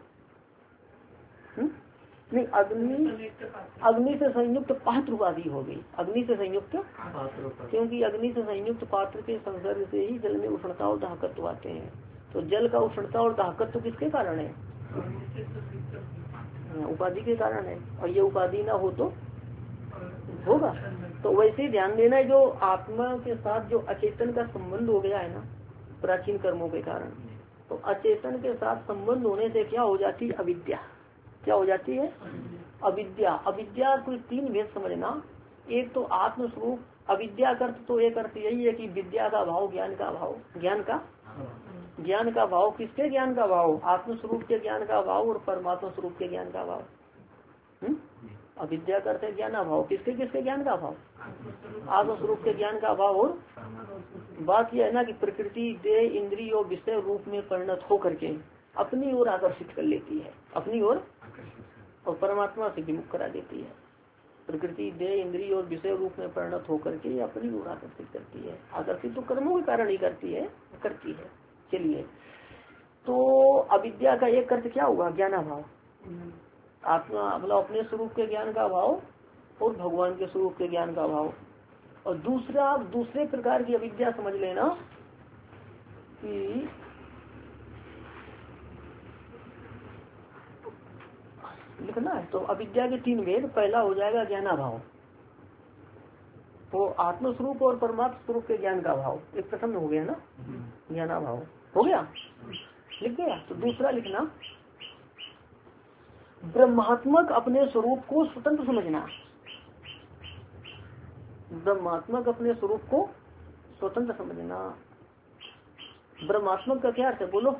नहीं, अग्नि से संयुक्त पात्र उपाधि हो गई। अग्नि से संयुक्त, क्योंकि अग्नि से संयुक्त पात्र के संसर्ग से ही जल में उष्णता और दाहकत्व आते हैं। तो जल का उष्णता और दाहकत्व किसके कारण है? उपाधि के कारण है। और ये उपाधि ना हो तो होगा। तो वैसे ही ध्यान देना है, जो आत्मा के साथ जो अचेतन का संबंध हो गया है ना प्राचीन कर्मों के कारण, तो अचेतन के साथ संबंध होने से क्या हो जाती है? अविद्या। क्या हो जाती है? अविद्या। अविद्या कोई तीन भेद समझना। एक तो आत्म स्वरूप अविद्या का अर्थ तो एक अर्थ यही है कि विद्या का भाव, ज्ञान का भाव, ज्ञान का भाव। किसके ज्ञान का भाव? आत्म स्वरूप के ज्ञान का भाव और परमात्मा स्वरूप के ज्ञान का भाव। अविद्या करते ज्ञान भाव, किसके ज्ञान का भाव? आत्म स्वरूप के ज्ञान का भाव। और बात यह है ना कि प्रकृति देह इंद्रिय और विषय रूप में परिणत हो करके अपनी ओर आकर्षित कर लेती है, अपनी ओर, और परमात्मा से विमुख करा देती है। प्रकृति देह इंद्रिय और विषय रूप में परिणत होकर के अपनी ओर आकर्षित करती है। आकर्षित तो कर्मों के कारण ही करती है। चलिए, तो अविद्या का एक अर्थ क्या हुआ? ज्ञानाभाव। आत्मा मतलब अपने स्वरूप के ज्ञान का भाव और भगवान के स्वरूप के ज्ञान का भाव। और दूसरे प्रकार की अविद्या समझ लेना कि लिखना है। तो अविद्या के तीन भेद। पहला हो जाएगा ज्ञानाभाव, तो आत्म स्वरूप और परमात्मा स्वरूप के ज्ञान का भाव। एक प्रथम हो गया ना, ज्ञानाभाव हो गया, लिख गया। तो दूसरा लिखना ब्रह्मात्मक अपने स्वरूप को स्वतंत्र समझना। ब्रह्मात्मक अपने स्वरूप को स्वतंत्र समझना। ब्रह्मात्मक का क्या अर्थ है? बोलो।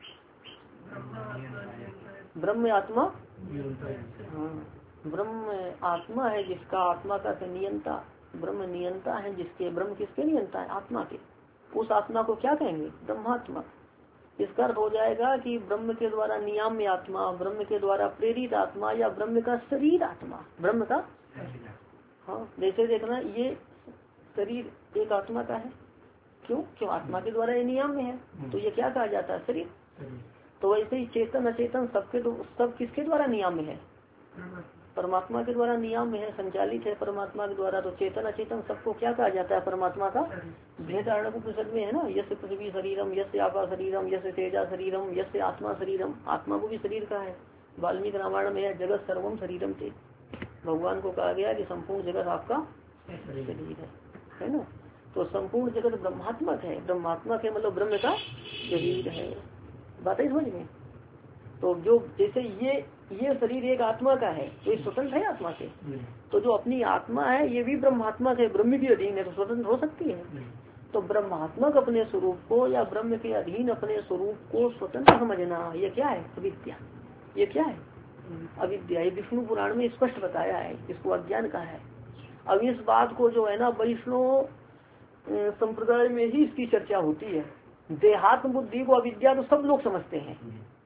ब्रह्म आत्मा, हाँ, ब्रह्म आत्मा है जिसका, आत्मा का नियंता, ब्रह्म नियंता है जिसके, ब्रह्म किसके नियंता है? आत्मा के। उस आत्मा को क्या कहेंगे? ब्रह्मात्मा। इसका अर्थ हो जाएगा कि ब्रह्म के द्वारा नियाम्य आत्मा, ब्रह्म के द्वारा प्रेरित आत्मा, या ब्रह्म का शरीर आत्मा, ब्रह्म का, हाँ, जैसे देखना ये शरीर एक आत्मा का है। क्यों आत्मा के द्वारा ये नियाम्य है, तो ये क्या कहा जाता है? शरीर। तो वैसे ही चेतन अचेतन सबके, तो सब किसके द्वारा नियाम्य है? परमात्मा के द्वारा नियाम्य है, संचालित है परमात्मा के द्वारा। तो चेतन अचेतन सबको क्या कहा जाता है? परमात्मा का। भेदारण्यक उपनिषद में है ना, यस्य पृथ्वी शरीरम, यस्य आपा शरीरम, यस्य तेजा शरीरम, यस्य आत्मा शरीरम। आत्मा को भी शरीर का है। वाल्मीकि रामायण में है जगत सर्वम शरीरम थे। भगवान को कहा गया कि संपूर्ण जगत आपका शरीर है ना। तो संपूर्ण जगत ब्रह्मात्मक है। ब्रह्मात्मक है मतलब ब्रह्म का शरीर है। बात है समझ में? तो जो जैसे ये शरीर एक आत्मा का है तो ये स्वतंत्र है आत्मा से, तो जो अपनी आत्मा है ये भी ब्रह्मात्मक है, ब्रह्म के अधीन है, तो स्वतंत्र हो सकती है। तो ब्रह्मात्मक अपने स्वरूप को या ब्रह्म के अधीन अपने स्वरूप को स्वतंत्र समझना, ये क्या है? अविद्या। ये क्या है? अविद्या। ये विष्णु पुराण में स्पष्ट बताया है, इसको अज्ञान कहा है। अब इस बात को जो है ना वैष्णव संप्रदाय में ही इसकी चर्चा होती है। देहात्म बुद्धि को अविद्या तो सब लोग समझते हैं,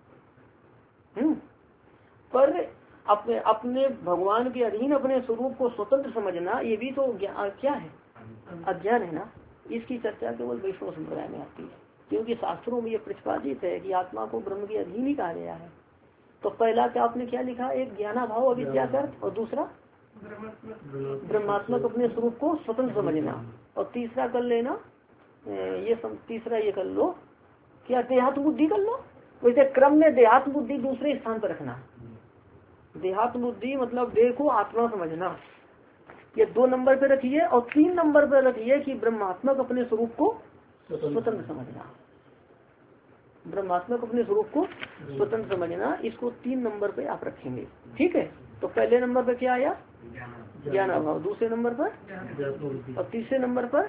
पर अपने अपने भगवान के अधीन अपने स्वरूप को स्वतंत्र समझना ये भी तो क्या है? अज्ञान है ना। इसकी चर्चा केवल वैष्णव संप्रदाय में आती है, क्योंकि शास्त्रों में ये प्रतिपादित है कि आत्मा को ब्रह्म के अधीन ही कहा गया है। तो पहला क्या आपने क्या लिखा? एक ज्ञानाभाव अविद्या कर, और दूसरा ब्रह्मात्मक अपने स्वरूप को स्वतंत्र समझना, और तीसरा कर लेना तीसरा ये कर लो क्या? देहात्म बुद्धि कर लो। वैसे क्रम में देहात्म बुद्धि दूसरे स्थान पर रखना। देहात्म बुद्धि मतलब देह को आत्मा समझना, ये 2 नंबर पे रखिए, और 3 नंबर पे रखिए कि ब्रह्मात्मक अपने स्वरूप को स्वतंत्र समझना। ब्रह्मात्मक अपने स्वरूप को स्वतंत्र समझना, इसको 3 नंबर पे आप रखेंगे। ठीक है। तो पहले नंबर पे क्या आया? ज्ञान अभाव, दूसरे नंबर पर, और तीसरे नंबर पर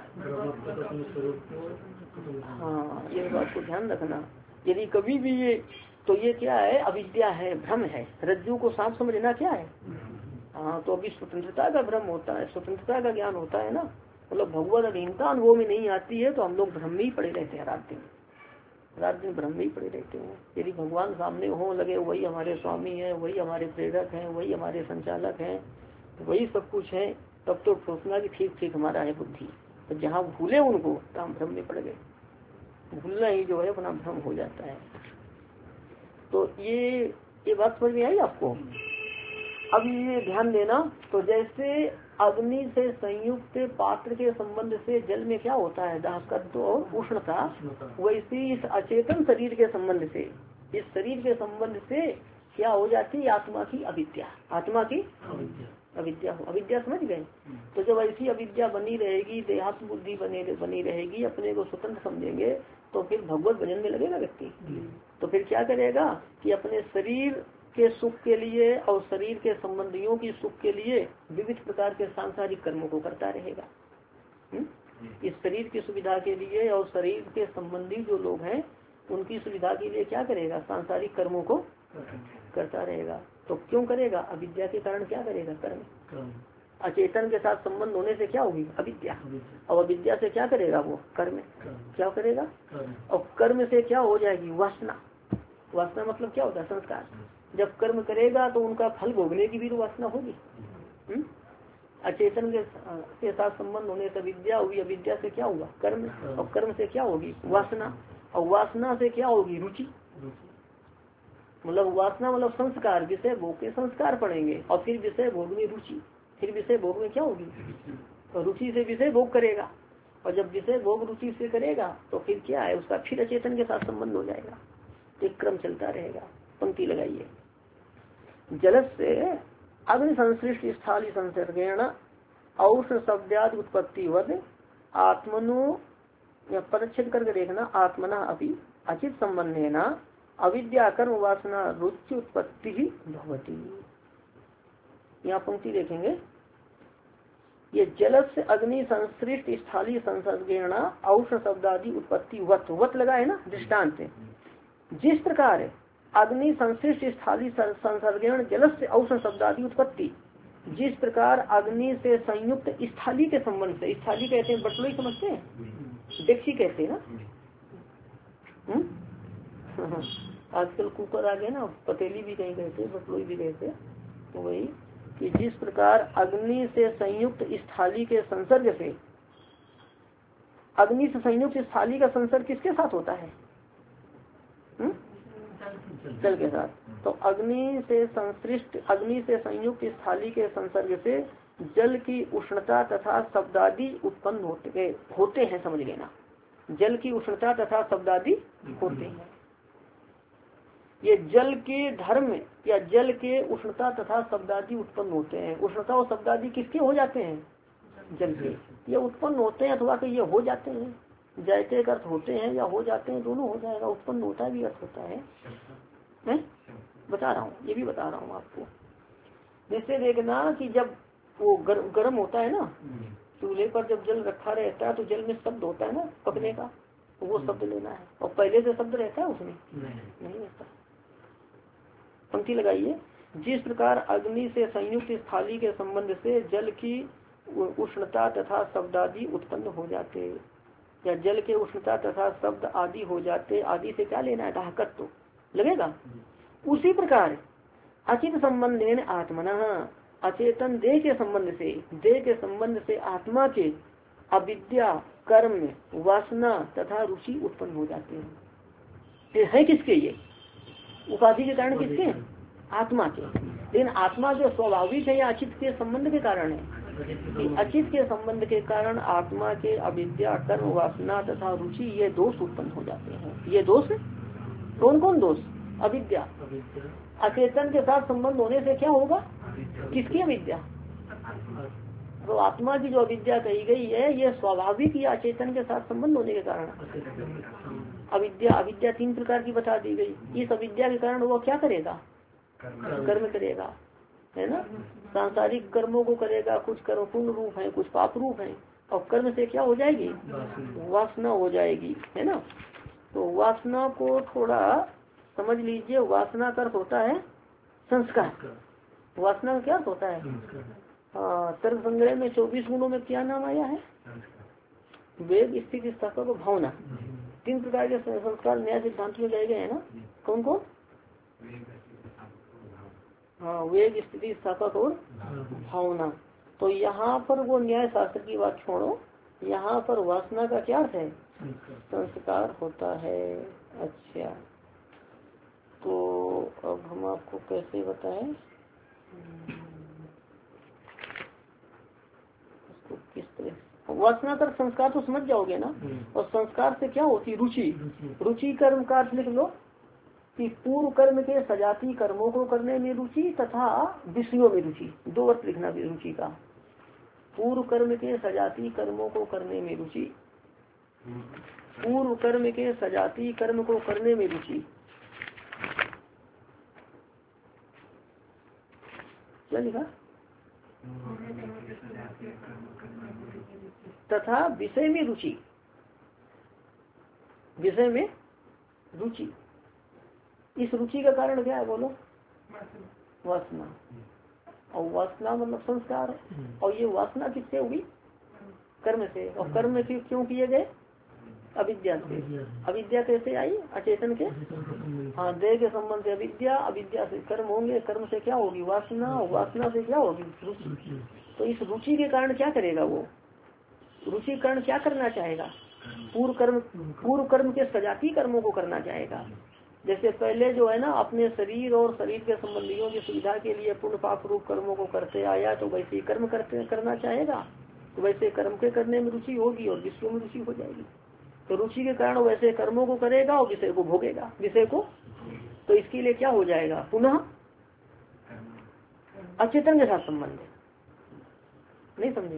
हाँ, ये बात को ध्यान रखना। यदि कभी भी तो ये क्या है? अविद्या है, भ्रम है। रज्जू को सांप समझना क्या है? हाँ, तो अभी स्वतंत्रता का भ्रम होता है, स्वतंत्रता का ज्ञान होता है ना, मतलब भगवत अधीनता अनुभव में नहीं आती है, तो हम लोग भ्रम में ही पड़े रहते हैं। रात दिन भ्रम में ही पड़े रहते हैं। यदि भगवान सामने हो लगे वही हमारे स्वामी है, वही हमारे प्रेरक हैं, वही हमारे संचालक हैं, वही सब कुछ है, तब तो सोचना कि ठीक ठीक हमारा है बुद्धि। तो जहाँ भूले उनको तो हम भ्रम में पड़ गए। भूलना ही जो है अपना भ्रम हो जाता है। तो ये बात समझ में आई आपको? अब ये ध्यान देना। तो जैसे अग्नि से संयुक्त पात्र के संबंध से जल में क्या होता है? दाहकत्व और उष्णता, वैसे इस अचेतन शरीर के संबंध से, इस शरीर के संबंध से क्या हो जाती है? आत्मा की अविद्या। आत्मा की अविद्या। अविद्या समझ गए? तो जब ऐसी अविद्या बनी रहेगी, देहात्म बुद्धि बनी रहेगी, अपने को स्वतंत्र समझेंगे, तो फिर भगवत भजन में लगेगा व्यक्ति। तो फिर क्या करेगा कि अपने शरीर के सुख के लिए और शरीर के संबंधियों की सुख के लिए विविध प्रकार के सांसारिक कर्मों को करता रहेगा। इस शरीर की सुविधा के लिए और शरीर के संबंधी जो लोग हैं उनकी सुविधा के लिए क्या करेगा? सांसारिक कर्मों को करता रहेगा। तो क्यों करेगा? अविद्या के कारण क्या करेगा? कर्म। अचेतन के साथ संबंध होने से क्या होगी? अविद्या। और अविद्या से क्या करेगा? वो कर्म। क्या करेगा? और कर्म से क्या हो जाएगी? वासना। वासना मतलब क्या होता है? संस्कार। जब कर्म करेगा तो उनका फल भोगने की भी तो वासना होगी। अचेतन के साथ संबंध होने से विद्या हुई, अविद्या से क्या हुआ? कर्म। और कर्म से क्या होगी? वासना। और वासना से क्या होगी? रुचि। मतलब वासना मतलब संस्कार, विषय भोग के संस्कार पड़ेंगे, और फिर विषय भोग में रुचि, फिर विषय भोग में क्या होगी? तो रुचि से विषय भोग करेगा, और जब विषय भोग रुचि से करेगा तो फिर क्या है? उसका फिर अचेतन के साथ संबंध हो जाएगा। एक क्रम चलता रहेगा। पंक्ति लगाइए। जलस से अग्नि संश्लिष्ट स्थाली संसर्गेण औष्ण शब्दादि उत्पत्ति वद आत्मनो, या पदच्छेद करके देखना, आत्मना अभी अचित संबंधेन अविद्या कर्म वासना रुचि उत्पत्ति ही भवती। यहाँ पंक्ति देखेंगे। ये जलस से अग्नि संश्लिष्ट स्थाली संसर्गेण औष्ण शब्दादि उत्पत्ति वत लगा है ना दृष्टांत। जिस प्रकार अग्नि संश्लिष्ट स्थाली संसर्गेण जलस से औष्ण शब्दादि उत्पत्ति, जिस प्रकार अग्नि से संयुक्त स्थाली के संबंध से, स्थाली कहते हैं बटलोई, समझते हैं? डेक्ची कहते हैं ना। आजकल कुकर आ गए ना, पतेली भी कहीं कहते, बटलोई भी कहते। तो वही कि जिस प्रकार अग्नि से संयुक्त स्थाली के संसर्ग से, अग्नि से संयुक्त स्थाली का संसर्ग किसके साथ होता है? जल के साथ। तो अग्नि से संयुक्त स्थाली के संसर्ग से जल की उष्णता तथा शब्दादि उत्पन्न होते हैं, समझ लेना। जल की उष्णता तथा शब्दादि होते हैं। ये जल के धर्म या जल के उष्णता तथा शब्दादि उत्पन्न होते हैं। उष्णता और शब्दादि किसके हो जाते हैं? जल के। ये उत्पन्न होते हैं अथवा कि ये हो जाते हैं। जायते अर्थ होते हैं या हो जाते हैं, दोनों हो जाएगा। उत्पन्न होता भी अर्थ होता है। बता रहा हूँ, ये भी बता रहा हूँ आपको। जैसे देखना कि जब वो गर्म होता है ना, चूल्हे पर जब जल रखा रहता है तो जल में शब्द होता है ना पकने का, तो वो शब्द लेना है। और पहले से शब्द रहता है उसमें नहीं रहता। पंक्ति लगाइए। जिस प्रकार अग्नि से संयुक्त स्थाली के संबंध से जल की उष्णता तथा शब्द आदि उत्पन्न हो जाते, या जल के उष्णता तथा शब्द आदि हो जाते, आदि से क्या लेना है, दाहकत्व तो लगेगा। उसी प्रकार अचित संबंध आत्मना, अचेतन देह के संबंध से आत्मा के अविद्या, कर्म, वासना तथा रुचि उत्पन्न हो जाते हैं। ये है किसके, ये उपाधि के कारण किसके, आत्मा के। लेकिन आत्मा जो स्वाभाविक है या अचित के संबंध के कारण है, अचित के संबंध के कारण आत्मा के अविद्या, कर्म, वासना तथा रुचि ये दोष उत्पन्न हो जाते हैं। ये दोष कौन कौन दोष, अविद्या, अचेतन के साथ संबंध होने से क्या होगा, किसकी अविद्या, तो आत्मा की जो अविद्या कही गई है ये स्वाभाविक या अचेतन के साथ संबंध होने के कारण अविद्या। अविद्या 3 प्रकार की बता दी गई। इस अविद्या के कारण वो क्या करेगा, कर्म करेगा, है ना। सांसारिक कर्मों को करेगा, कुछ कर्म पुण्य रूप है, कुछ पाप रूप है, और कर्म से क्या हो जाएगी, वासना हो जाएगी, है ना। तो वासना को थोड़ा समझ लीजिए। वासना का अर्थ होता है संस्कार। वासना का क्या अर्थ होता है, तर्क संग्रह में 24 गुणों में क्या नाम आया है, वेग, स्थिति, स्थापक और भावना। 3 प्रकार के संस्कार न्याय सिद्धांत में गए गए हैं ना। कौन कौन, हाँ, वेग, स्थिति, स्थापक और भावना। तो यहाँ पर वो न्याय शास्त्र की बात छोड़ो, यहाँ पर वासना का क्या अर्थ है, संस्कार होता है। अच्छा, तो अब हम आपको कैसे बताएं उसको, किस तरह वासना कर संस्कार तो समझ जाओगे ना। और संस्कार से क्या होती, रुचि। रुचि कर्म का अर्थ लिख लो कि पूर्व कर्म के सजाती कर्मों को करने में रुचि तथा विषयों में रुचि। 2 अर्थ लिखना भी रुचि का। पूर्व कर्म के सजाती कर्मों को करने में रुचि, पूर्व कर्म के सजाती कर्म को करने में रुचि, क्या लिखा, तथा विषय में रुचि, विषय में रुचि। इस रुचि का कारण क्या है बोलो, वासना। और वासना मतलब संस्कार है। और ये वासना किससे हुई, कर्म से। और कर्म क्यों किए गए, अविद्या से। अविद्या कैसे आई, अचेतन के, हाँ, देह के संबंध से अविद्या, अविद्या से कर्म होंगे, कर्म से क्या होगी, वासना, वासना से क्या होगी, रुचि। तो इस रुचि के कारण क्या करेगा वो, रुचि कारण क्या करना चाहेगा, पूर्व कर्म के सजाती कर्मों को करना चाहेगा। जैसे पहले जो है ना अपने शरीर और शरीर के संबंधियों की सुविधा के लिए पुण्य पाप रूप कर्मों को करते आया, तो वैसे ही कर्म करना चाहेगा। तो वैसे कर्म के करने में रुचि होगी और विषयों में रुचि हो जाएगी। तो रुचि के कारण वैसे कर्मों को करेगा और विषय को भोगेगा, विषय को। तो इसके लिए क्या हो जाएगा, पुनः अचेतन के साथ संबंध। नहीं समझे,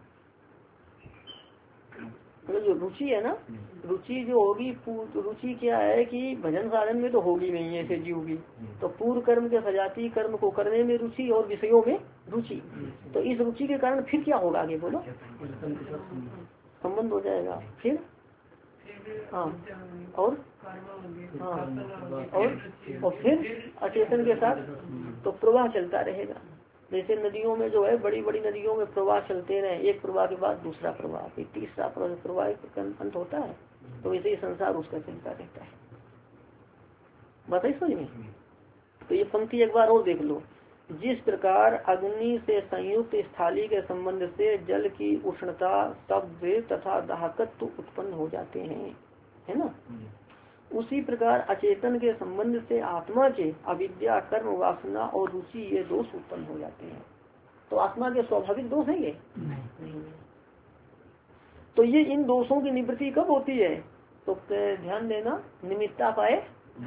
तो जो रुचि है ना, रुचि जो होगी, रुचि क्या है कि भजन साधन में तो होगी नहीं ऐसे जीव की। तो पूर्व कर्म के सजाती कर्म को करने में रुचि और विषयों में रुचि। तो इस रुचि के कारण फिर क्या होगा, आगे बोलो, संबंध हो जाएगा। फिर हाँ, और हाँ, और फिर अचेतन के साथ तो प्रवाह चलता रहेगा। जैसे नदियों में जो है, बड़ी बड़ी नदियों में प्रवाह चलते रहे, एक प्रवाह के बाद दूसरा प्रवाह, फिर तीसरा प्रवाह अंत होता है। तो वैसे ही संसार उसका चलता रहता है। बताइए समझ में। तो ये पंक्ति एक बार और देख लो। जिस प्रकार अग्नि से संयुक्त स्थाली के संबंध से जल की उष्णता, शब्द तथा दाहकत्व उत्पन्न हो जाते हैं, है ना। उसी प्रकार अचेतन के संबंध से आत्मा के अविद्या, कर्म, वासना और रुचि ये दोष उत्पन्न हो जाते हैं। तो आत्मा के स्वाभाविक दोष है ये नहीं। तो ये इन दोषों की निवृत्ति कब होती है, तो ध्यान देना, निमित्ता पाए,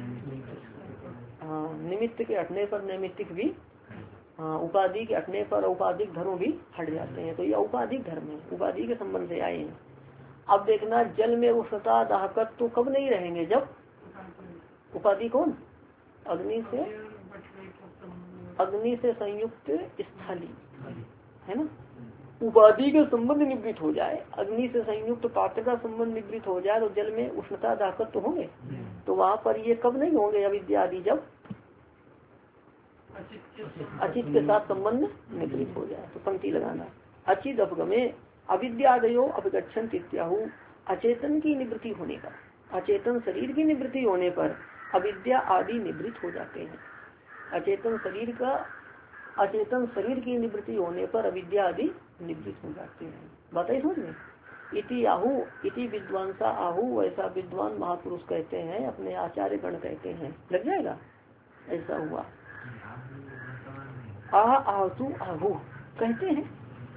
हाँ, निमित्त के हटने पर नैमित्तिक भी, हाँ, उपाधि के हटने पर औपाधिक धर्म भी हट जाते हैं। तो ये औपाधिक धर्म है, उपाधि के संबंध से आए हैं। अब देखना, जल में उष्णता, दाहकत्व तो कब नहीं रहेंगे, जब उपाधि कौन, अग्नि से अग्नि से संयुक्त स्थाली है ना, उपाधि के संबंध निवृत्त हो जाए, अग्नि से संयुक्त पात्र का संबंध निवृत्त हो जाए तो जल में उष्णता दाहकत्व तो होंगे, तो वहाँ पर ये कब नहीं होंगे अविद्या आदि, जब अचित के साथ संबंध निवृत्त हो जाए। तो पंक्ति लगाना, अचित अपगमे अविद्यादयो अपगच्छन्त इत्याहु, अचेतन की निवृत्ति होने पर, अचेतन शरीर की निवृत्ति होने पर अविद्या आदि निवृत्त हो जाते हैं। अचेतन शरीर की निवृत्ति होने पर अविद्या आदि निवृत्त हो जाते हैं। बताइए समझ में, इति आहु इति विद्वांसा आहु, वैसा विद्वान महापुरुष कहते हैं, अपने आचार्य गण कहते हैं। लग जाएगा, ऐसा हुआ। आहतु आहु कहते हैं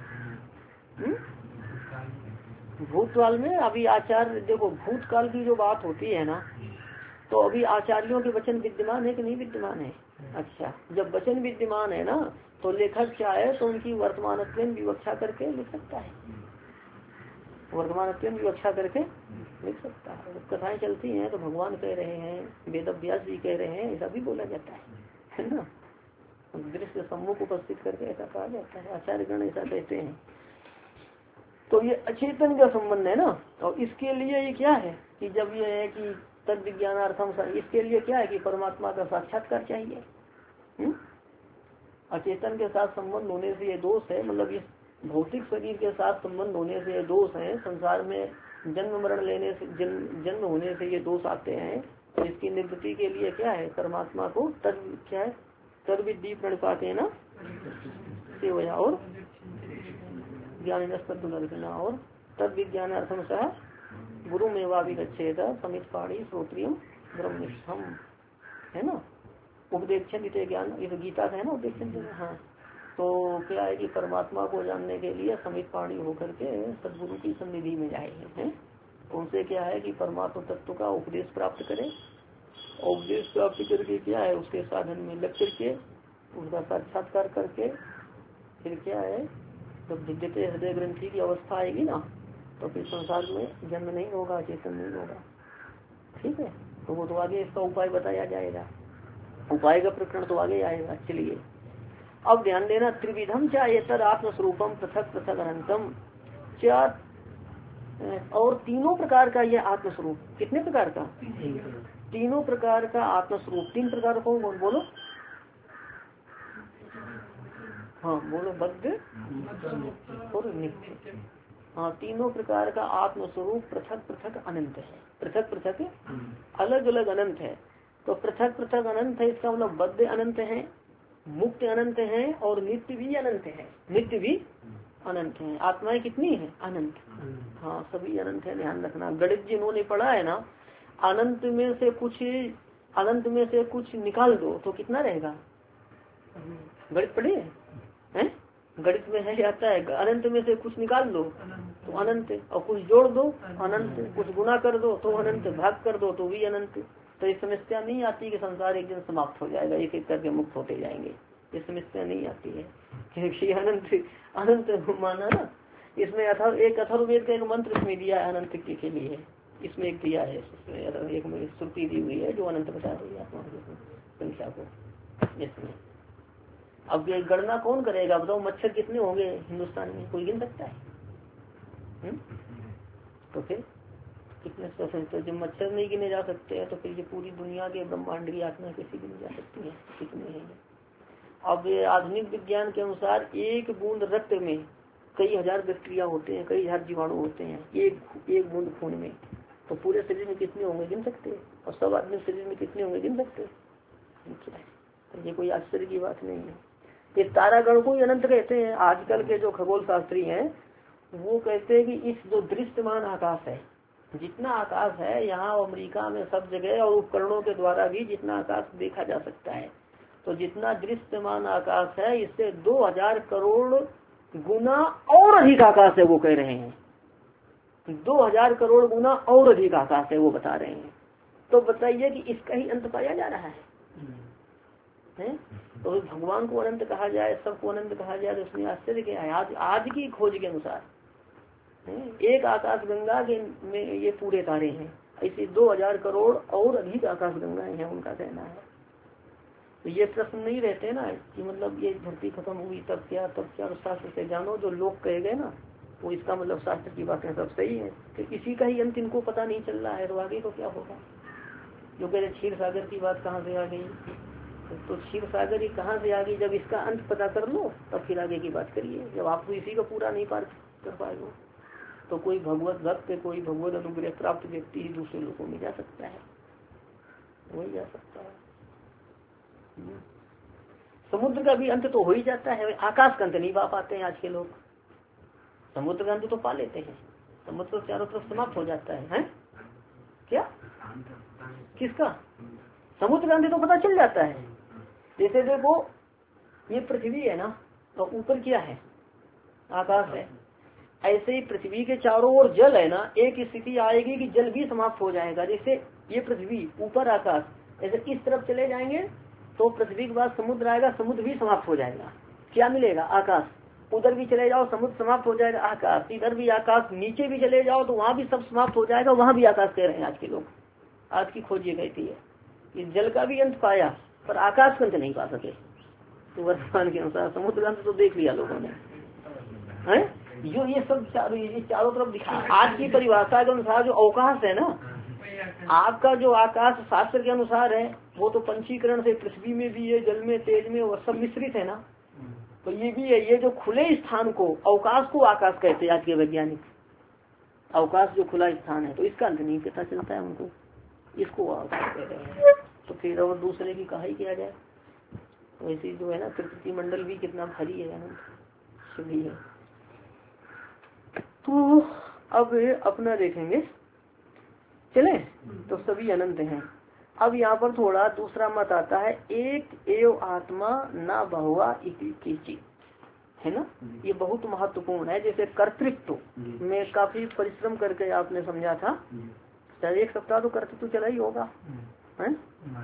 भूतकाल में। अभी आचार्य देखो, भूतकाल की जो बात होती है ना, तो अभी आचार्यों के वचन विद्यमान है कि नहीं विद्यमान है? अच्छा, जब वचन विद्यमान है ना, तो लेखक चाहे तो उनकी वर्तमान विवक्षा करके लिख सकता है, वर्तमान विवक्षा करके लिख सकता है। जब कथाएं चलती हैं तो भगवान कह रहे हैं, वेदव्यास जी कह रहे हैं, ऐसा भी बोला जाता है ना, दृश्य सम्मुख उपस्थित करके ऐसा कहा जाता है, आचार्य गण ऐसा कहते हैं। तो ये अचेतन का संबंध है ना, और इसके लिए ये क्या है कि जब ये है कि तद विज्ञानार्थम, इसके लिए क्या है कि परमात्मा का साक्षात्कार चाहिए। अचेतन के साथ संबंध होने से ये दोष है, मतलब इस भौतिक शरीर के साथ संबंध होने से ये दोष है, संसार में जन्म मरण लेने से, जन्म होने से ये दोष आते हैं। तो इसकी निवृत्ति के लिए क्या है, परमात्मा को तद क्या है, तद विद्धि प्रणपाते ना सेवया और ज्ञान और तद विज्ञानार्थम सह गुरु मेवाभिगच्छेद समित पाणी श्रोत्रियम ब्रह्मनिष्ठम, है ना, उपदेक्षण ज्ञान, ये गीता का है ना उपदेक्षण। हाँ, तो क्या है कि परमात्मा को जानने के लिए समित पाणी होकर के सदगुरु की सन्निधि में जाए हैं। उनसे क्या है कि परमात्मा तत्व का उपदेश प्राप्त करें, उपदेश प्राप्त करके क्या है उसके साधन में लग करके उसका साक्षात्कार करके फिर क्या है, जब विद्यते हृदय ग्रंथि की अवस्था आएगी ना, तो फिर संसार में जन्म नहीं होगा, चेतन नहीं होगा। ठीक है, तो वो तो आगे इसका उपाय बताया जाएगा, उपाय का प्रकरण तो आगे आएगा। चलिए अब ध्यान देना, त्रिविधम चाहेतर आत्मस्वरूपम पृथक पृथक अनंतम, चार और तीनों प्रकार का यह आत्मस्वरूप। कितने प्रकार का? तीनों प्रकार का आत्मस्वरूप। तीन प्रकार कौन कौन बोलो? हाँ बोलो, बद्ध और नित्य। हाँ, तीनों प्रकार का आत्मस्वरूप पृथक पृथक अनंत है, पृथक पृथक अलग अलग अनंत है। तो पृथक पृथक अनंत है, इसका मतलब बद्ध अनंत है, मुक्त अनंत है और नित्य भी अनंत है, नित्य भी अनंत है। आत्माएं कितनी है? अनंत। हाँ, सभी अनंत है, ध्यान रखना। गणित जिन्होंने पढ़ा है ना, अनंत में से कुछ निकाल दो तो कितना रहेगा? गणित पढ़े हैं? गणित में है आता है, अनंत में से कुछ निकाल दो तो अनंत, और कुछ जोड़ दो अनंत, कुछ गुना कर दो तो अनंत, भाग कर दो तो भी अनंत। तो ये समस्या नहीं आती कि संसार एक दिन समाप्त हो जाएगा, एक एक करके मुक्त होते जाएंगे, ये समस्या नहीं आती है, क्योंकि अनंत माना ना। इसमें एक अथर्ववेद का एक मंत्र इसमें दिया है अनंत के लिए, इसमें एक दिया है, एक में श्रुति दी हुई है जो अनंत बता रही है आत्मा की संख्या को इसमें। अब ये गणना कौन करेगा बताओ? मच्छर कितने होंगे हिंदुस्तान में, कोई गिन सकता है? तो फिर कितने? तो जब मच्छर नहीं गिने जा सकते हैं तो फिर ये पूरी दुनिया के ब्रह्मांड की आत्मा कैसे गिनी जा सकती है? कितने हैं? अब ये आधुनिक विज्ञान के अनुसार एक बूंद रक्त में कई हजार बैक्टीरिया होते हैं, कई हजार जीवाणु होते हैं एक बूंद खून में। तो पूरे शरीर में कितने होंगे गिन सकते? और सब आदमी शरीर में कितने होंगे गिन सकते? तो ये कोई आश्चर्य की बात नहीं है। ये तारागण को ही अनंत कहते हैं। आजकल के जो खगोल शास्त्री हैं वो कहते हैं कि इस जो दृश्यमान आकाश है, जितना आकाश है यहाँ अमेरिका में सब जगह और उपकरणों के द्वारा भी जितना आकाश देखा जा सकता है, तो जितना दृश्यमान आकाश है इससे 2000 करोड़ गुना और अधिक आकाश है, वो कह रहे हैं 2000 करोड़ गुना और अधिक आकाश है, वो बता रहे हैं। तो बताइए कि इसका ही अंत पाया जा रहा है? तो भगवान को अनंत कहा जाए, सबको अनंत कहा जाए, तो उसमें आश्चर्य क्या है? आज की खोज के अनुसार एक आकाश गंगा के में ये पूरे तारे हैं, ऐसे 2000 करोड़ और अधिक आकाश गंगाएं हैं, उनका कहना है। तो ये प्रश्न नहीं रहते ना कि मतलब ये धरती खत्म हुई तब क्या शास्त्र से जानो, जो लोग कहे गए ना वो इसका मतलब शास्त्र की बातें सब सही है। तो इसी का ही अंत इनको पता नहीं चल रहा है, तो आगे तो क्या होगा। जो कह रहे क्षीर सागर की बात कहाँ से आ गई, तो क्षीर सागर ही कहाँ से आ गई, जब इसका अंत पता कर लो तब फिर आगे की बात करिए। जब आपको इसी का पूरा नहीं पार कर पाएगा तो कोई भगवत भक्त, कोई भगवत अनुग्रह प्राप्त व्यक्ति ही दूसरे लोगों में जा सकता है, वही जा सकता है। समुद्र का भी अंत तो हो ही जाता है, आकाश का अंत नहीं पा पाते हैं आज के लोग। समुद्र का अंत तो पा लेते हैं, समुद्र तो चारों तरफ समाप्त हो जाता है? क्या किसका समुद्र का अंत तो पता चल जाता है। जैसे देखो ये पृथ्वी है ना, तो ऊपर क्या है, आकाश है। ऐसे ही पृथ्वी के चारों ओर जल है ना, एक स्थिति आएगी कि जल भी समाप्त हो जाएगा। जैसे ये पृथ्वी ऊपर आकाश, ऐसे इस तरफ चले जाएंगे तो पृथ्वी के बाद समुद्र आएगा, समुद्र भी समाप्त हो जाएगा, क्या मिलेगा, आकाश। उधर भी चले जाओ समुद्र समाप्त हो जाएगा, आकाश। इधर भी आकाश, नीचे भी चले जाओ तो वहां भी सब समाप्त हो जाएगा, वहां भी आकाश कह रहे हैं आज के लोग। आज की खोज ये कहती है कि जल का भी अंत पाया पर आकाश का अंत नहीं पा सके। तो वर्तमान के अनुसार समुद्र अंत तो देख लिया लोगों ने, है जो ये सब चारों तरफ दिखा। आज की परिभाषा के अनुसार जो अवकाश है ना, आपका जो आकाश शास्त्र के अनुसार है वो तो पंचीकरण से पृथ्वी में भी है, जल में, तेज में, और सब मिश्रित है ना। तो ये भी है, ये जो खुले स्थान को, अवकाश को आकाश कहते हैं आज के वैज्ञानिक। अवकाश जो खुला स्थान है तो इसका अंत नहीं पता चलता है उनको, इसको आकाश कहते हैं। तो फिर और दूसरे की कहा ही किया जाए। वैसे जो है ना प्रकृति मंडल भी कितना भारी है, सभी है। तो अब अपना देखेंगे, चले तो सभी अनंत हैं। अब यहाँ पर थोड़ा दूसरा मत आता है, एक एव आत्मा ना बहुआ इति केचित, है ना। ये बहुत महत्वपूर्ण है। जैसे कर्तृत्व में काफी परिश्रम करके आपने समझा था, शायद एक सप्ताह तो कर्तृत्व चला ही होगा, है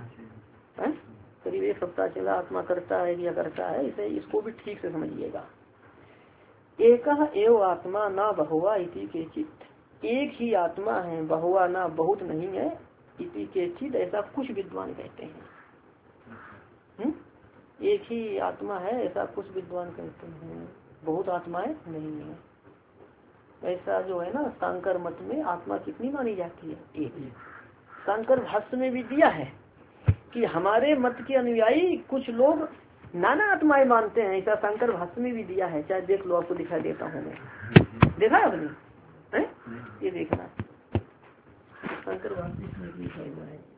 करीब एक सप्ताह चला। आत्मा करता है या करता है, इसे इसको भी ठीक से समझिएगा। एक एव आत्मा ना बहुआ इति केचित, एक ही आत्मा है, बहुआ ना बहुत नहीं है, इति केचित ऐसा कुछ विद्वान कहते हैं। एक ही आत्मा है ऐसा कुछ विद्वान कहते हैं, बहुत आत्माएं नहीं है। ऐसा जो है ना शांकर मत में आत्मा कितनी मानी जाती है, एक। शांकर भाष्य में भी दिया है कि हमारे मत के अनुयायी कुछ लोग नाना आत्माएं मानते हैं, ऐसा शंकर भाष्य में भी दिया है। चाहे देख लो, आपको दिखा देता हूँ मैं, देखा आपने है? ये देखना शंकर भाष्य में भी लिखा हुआ है,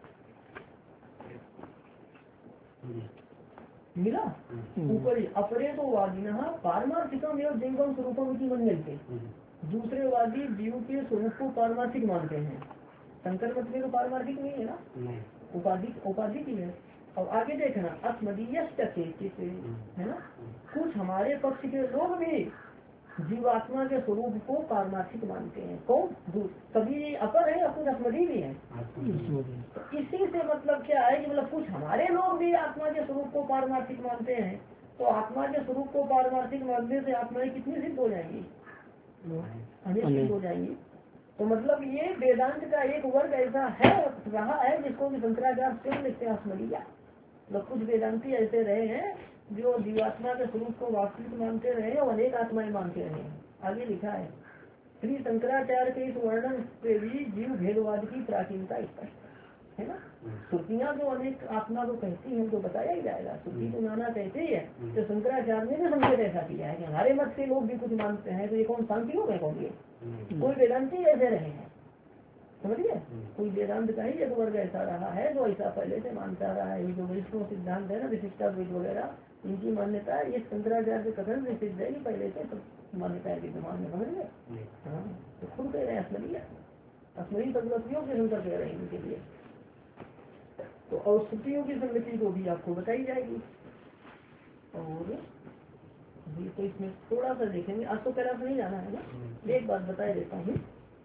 मिला ऊपर। अपरे तो वादी पारमार्थिकम एवं जैवम स्वरूपम की मन मिलते, दूसरे वादी जीव के स्वरूप को पारमार्थिक मानते हैं। शंकर मत में तो पारमार्थिक नहीं है ना, उपाधि की है। और आगे देखना अस्मदीय है ना, कुछ हमारे पक्ष के लोग भी जीवात्मा के स्वरूप को पारमार्थिक मानते हैं। कौन? सभी अपर है, कुछ अस्मदी भी है। तो इसी से मतलब क्या है कि मतलब कुछ हमारे लोग भी आत्मा के स्वरूप को पारमार्थिक मानते हैं। तो आत्मा के स्वरूप को पारमार्थिक मानने से आत्माएं कितनी सिद्ध हो जाएंगी, अनेक सिद्ध हो जाएंगी। तो मतलब ये वेदांत का एक वर्ग ऐसा है रहा है जिसको कि शंकराचार्य स्वयं लिखते हैं अस्मदीय। मतलब कुछ वेदांती ऐसे रहे हैं जो जीवात्मा के स्वरूप को वास्तविक मानते रहे और अनेक आत्माएं मानते रहे। आगे लिखा है श्री शंकराचार्य के इस वर्णन से भी जीव भेदवाद की प्राचीनता स्पष्ट है ना। श्रुतियाँ जो अनेक आत्मा को कहती हैं तो बताया ही जाएगा, श्रुति तो नाना कहते ही है। तो शंकराचार्य ने भी संकेत ऐसा किया है कि हमारे मत के लोग भी कुछ मानते हैं। तो ये कौन शांति हो गए, कौन ये कोई वेदांती ऐसे रहे हैं, समझिए। कोई वेदांत का ही एक वर्ग ऐसा रहा है जो ऐसा पहले से मानता रहा है। जो वैष्णव सिद्धांत है ना, विशिष्टाद्वैत वगैरह, इनकी मान्यता है। ये शंकराचार्य के कथन से सिद्ध है कि पहले से सब मान्यता है विद्यमान है, समझ गए। हाँ, तो खुद कह रहे हैं अस्मदी सदगतियों के शंकर कह रहे हैं इनके लिए। तो और श्रुतियों की संगति को भी आपको बताई जाएगी। और ये तो इसमें थोड़ा सा देखेंगे, आज तो कैलाश नहीं जाना है ना। एक बात बता देता हूँ,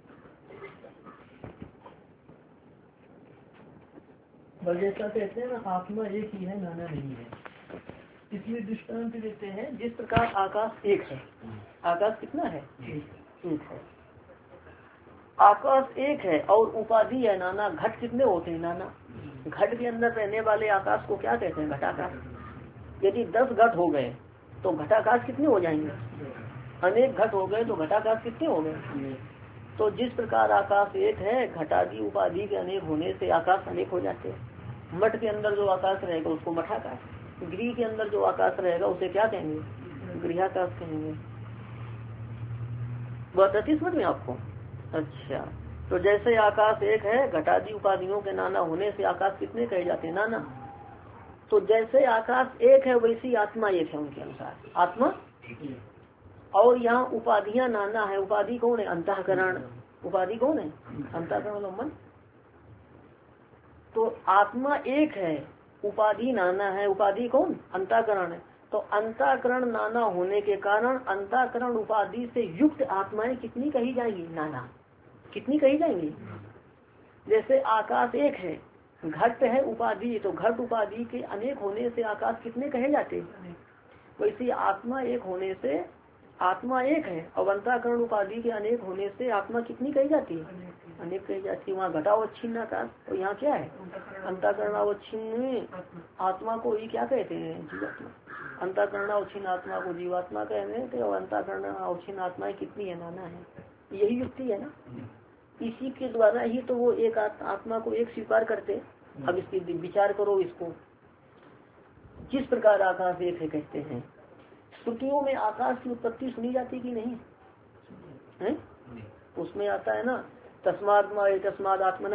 जैसा कहते हैं ना आत्मा एक ही है, नाना नहीं है। इसमें दृष्टांत देते हैं, जिस प्रकार आकाश एक है। आकाश कितना है, एक है। आकाश एक है और उपाधि है नाना। घट कितने होते हैं, नाना। घट के अंदर रहने वाले आकाश को क्या कहते हैं? घटाकाश। यदि 10 घट हो गए तो घटाकाश कितने हो जाएंगे? अनेक घट हो गए तो घटाकाश कितने हो गए? तो जिस प्रकार आकाश एक है, घटादि उपाधि के अनेक होने से आकाश अनेक हो जाते हैं। मठ के अंदर जो आकाश रहेगा उसको मठाकाश, गृह के अंदर जो आकाश रहेगा उसे क्या कहेंगे? गृहाकाश कहेंगे। बात आती समझ में आपको? अच्छा, तो जैसे आकाश एक है, घटादि उपाधियों के नाना होने से आकाश कितने कहे जाते हैं? नाना। तो जैसे आकाश एक है वैसी आत्मा एक है उनके अनुसार, आत्मा। और यहाँ उपाधियां नाना है। उपाधि कौन है? अंतःकरण। उपाधि कौन है? अंतःकरण मन। तो आत्मा एक है, उपाधि नाना है। उपाधि कौन? अंतःकरण है। तो अंतःकरण नाना होने के कारण अंतःकरण उपाधि से युक्त आत्माएं कितनी कही जाएंगी? नाना। कितनी कही जाएंगी? जैसे आकाश एक है, घट है उपाधि, तो घट उपाधि के अनेक होने से आकाश कितने कहे जाते? वैसे आत्मा एक होने से आत्मा एक है और अंतःकरण उपाधि के अनेक होने से आत्मा कितनी कही जाती है? अनेक कही जाती है। वहाँ घटावच्छिन्न आकाश और यहाँ क्या है? अंतःकरणावच्छिन्न आत्मा को ही क्या कहते हैं? जीवात्मा। अंतःकरणावच्छिन्न आत्मा को जीवात्मा कहते थे और अंतःकरणावच्छिन्न आत्माएं कितनी है? नाना है। यही युक्ति है ना। इसी के द्वारा ही तो वो एक आत्मा को एक स्वीकार करते। अब इसकी विचार करो इसको। जिस प्रकार आकाश एक है कहते हैं, श्रुतियों में आकाश की उत्पत्ति सुनी जाती कि नहीं है? उसमें आता है ना, तस्माद आत्मना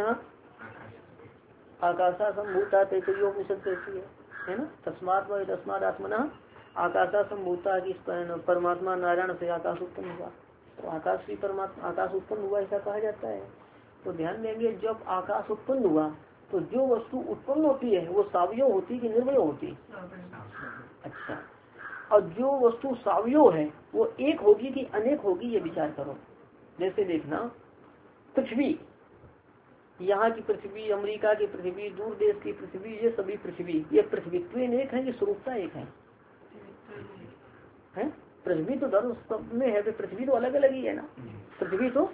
आकाशा संभूता तैतरीयोपनिषद कहती है ना, तस्माद आत्मना आकाशा संभूता की परमात्मा नारायण से आकाश उत्पन्न हुआ। तो आकाश भी परमात्मा, आकाश उत्पन्न हुआ ऐसा कहा जाता है। तो ध्यान देंगे, जब आकाश उत्पन्न हुआ तो जो वस्तु उत्पन्न होती है वो सावयव होती कि निर्वयव होती? अच्छा, और जो वस्तु सावयव है वो एक होगी कि अनेक होगी, ये विचार करो। जैसे देखना, पृथ्वी, यहाँ की पृथ्वी, अमेरिका की पृथ्वी, दूर देश की पृथ्वी, ये सभी पृथ्वी, ये पृथ्वीत्व एक है कि स्वरूपता एक है? पृथ्वी तो धर्म सब में है, पृथ्वी तो अलग अलग ही है ना। पृथ्वी तो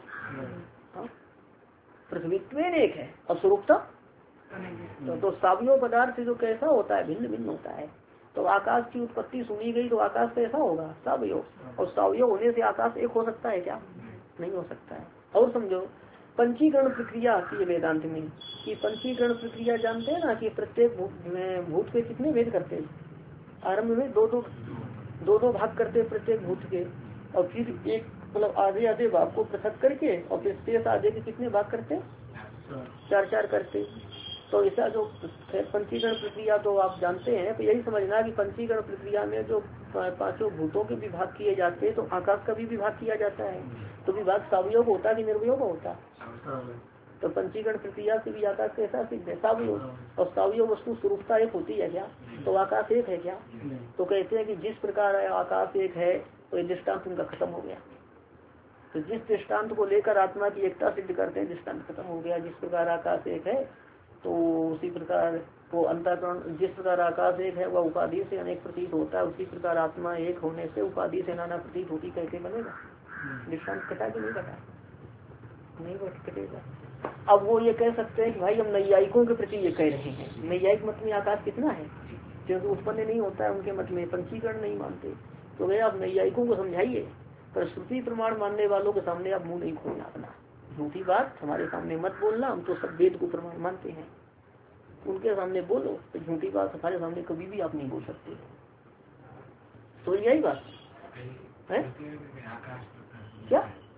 पृथ्वीत्व एक है और स्वरूपता तो सावयव पदार्थ जो कैसा होता है? भिन्न भिन्न होता है। तो आकाश की उत्पत्ति सुनी गई तो आकाश कैसा होगा? सावयव। और सावयव होने से आकाश एक हो सकता है क्या? नहीं हो सकता है। और समझो, पंचीकरण प्रक्रिया आती है वेदांत में कि पंचीकरण प्रक्रिया जानते हैं ना कि प्रत्येक भूत के कितने भेद करते हैं? आरंभ में दो भाग करते हैं प्रत्येक भूत के, और फिर एक मतलब आधे आधे भाग को पृथक करके और फिर शेष आधे के कितने भाग करते? 4 करते। तो ऐसा जो पंचीकरण प्रक्रिया तो आप जानते हैं। तो यही समझना कि पंचीकरण प्रक्रिया में जो 5 भूतों के विभाग किए जाते हैं तो आकाश का भी विभाग किया जाता है। तो विभाग सावयव होता कि निर्वयव होता? तो पंचीकरण प्रक्रिया से भी आकाश कैसा सिद्ध है? सावयव। और सावयव वस्तु स्वरूपता एक होती है क्या? तो आकाश एक है क्या? तो कहते हैं कि जिस प्रकार आकाश एक है तो ये दृष्टांत उनका खत्म हो गया। तो जिस दृष्टांत को लेकर आत्मा की एकता सिद्ध करते हैं दृष्टांत खत्म हो गया। जिस प्रकार आकाश एक है तो उसी प्रकार वो अंतःकरण, जिस प्रकार आकाश एक है वह उपाधि से अनेक प्रतीत होता है, उसी प्रकार आत्मा एक होने से उपाधि से नाना प्रतीत होती। कैसे बनेगा? दृष्टांत कटा कि नहीं कटा? नहीं कटेगा। अब वो ये कह सकते हैं कि भाई हम नैयायिकों के प्रति ये कह रहे हैं। नैयायिक मत में आकाश कितना है? क्योंकि उत्पन्न नहीं होता है उनके मत में, पंचीकरण नहीं मानते। तो भैया आप नैयायिकों को समझाइए, पर श्रुति प्रमाण मानने वालों के सामने आप मुंह नहीं खोलना अपना। झूठी बात हमारे सामने मत बोलना, हम तो सब वेद को प्रमाण मानते हैं। उनके सामने बोलो तो झूठी बात हमारे सामने कभी भी आप नहीं बोल सकते। तो यही बात है क्या?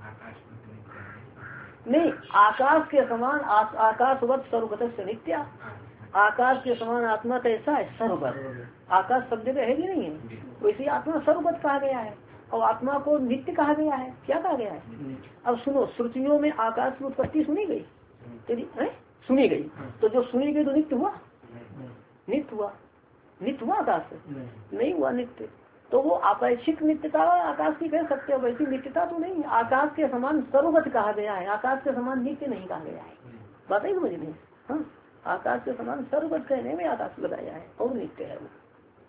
नहीं, आकाश के समान आकाशवत सर्वगत नित्या, आकाश के समान आत्मा कैसा है? सर्वगत। आकाश सब जगह है कि नहीं है? वैसे आत्मा सर्वगत कहा गया है और आत्मा को नित्य कहा गया है। क्या कहा गया है? अब सुनो, श्रुतियों में आकाश की उत्पत्ति सुनी गई? सुनी गई। तो जो सुनी गई तो नित्य हुआ? नित्य हुआ आकाश से? नहीं हुआ नित्य। तो वो अपेक्षित नित्यता आकाश की कह सकते हो, वैसी नित्यता तो नहीं। आकाश के समान सर्वगत कहा गया है, आकाश के समान नित्य नहीं कहा गया है। बात ही समझ नहीं? हाँ, आकाश के समान सर्वगत कहने में आकाश बताया है और नित्य है वो।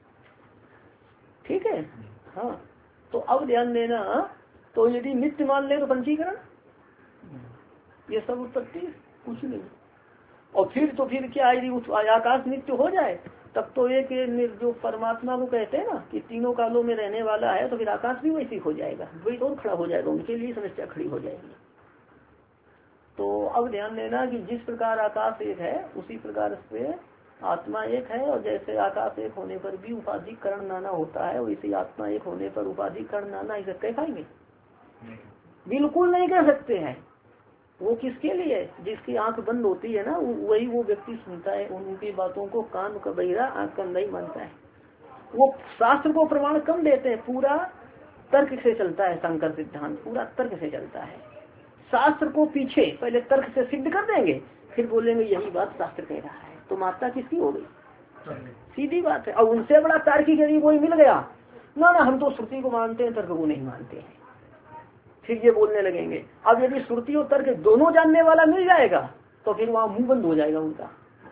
ठीक है। हाँ, तो अब ध्यान देना, तो यदि नित्य मान ले तो पंचीकरण ये सब उत्पत्ति कुछ नहीं। और फिर क्या यदि आकाश नित्य हो जाए तब तो एक जो परमात्मा को कहते हैं ना कि तीनों कालों में रहने वाला है, तो फिर आकाश भी वैसे ही हो जाएगा, द्वैत और खड़ा हो जाएगा, उनके लिए समस्या खड़ी हो जाएगी। तो अब ध्यान देना कि जिस प्रकार आकाश एक है उसी प्रकार से आत्मा एक है, और जैसे आकाश एक होने पर भी उपाधिकरण नाना होता है, वैसे आत्मा एक होने पर उपाधिकरण नाना इसे कह पाएंगे? बिल्कुल नहीं कह सकते हैं। वो किसके लिए? जिसकी आंख बंद होती है ना, वही वो व्यक्ति सुनता है उनकी बातों को, कान का बहिरा आंख का नहीं मानता है। वो शास्त्र को प्रमाण कम देते हैं, पूरा तर्क से चलता है, शंकर सिद्धांत पूरा तर्क से चलता है। शास्त्र को पीछे पहले तर्क से सिद्ध कर देंगे, फिर बोलेंगे यही बात शास्त्र कह रहा है, तो मात्रा किसकी हो गई? सीधी बात है। और उनसे बड़ा तार्किक यदि कोई मिल गया ना हम तो श्रुति को मानते हैं, तर्क को नहीं मानते हैं, फिर ये बोलने लगेंगे। अब यदि श्रुति और तर्क दोनों जानने वाला मिल जाएगा तो फिर वहां मुंह बंद हो जाएगा उनका।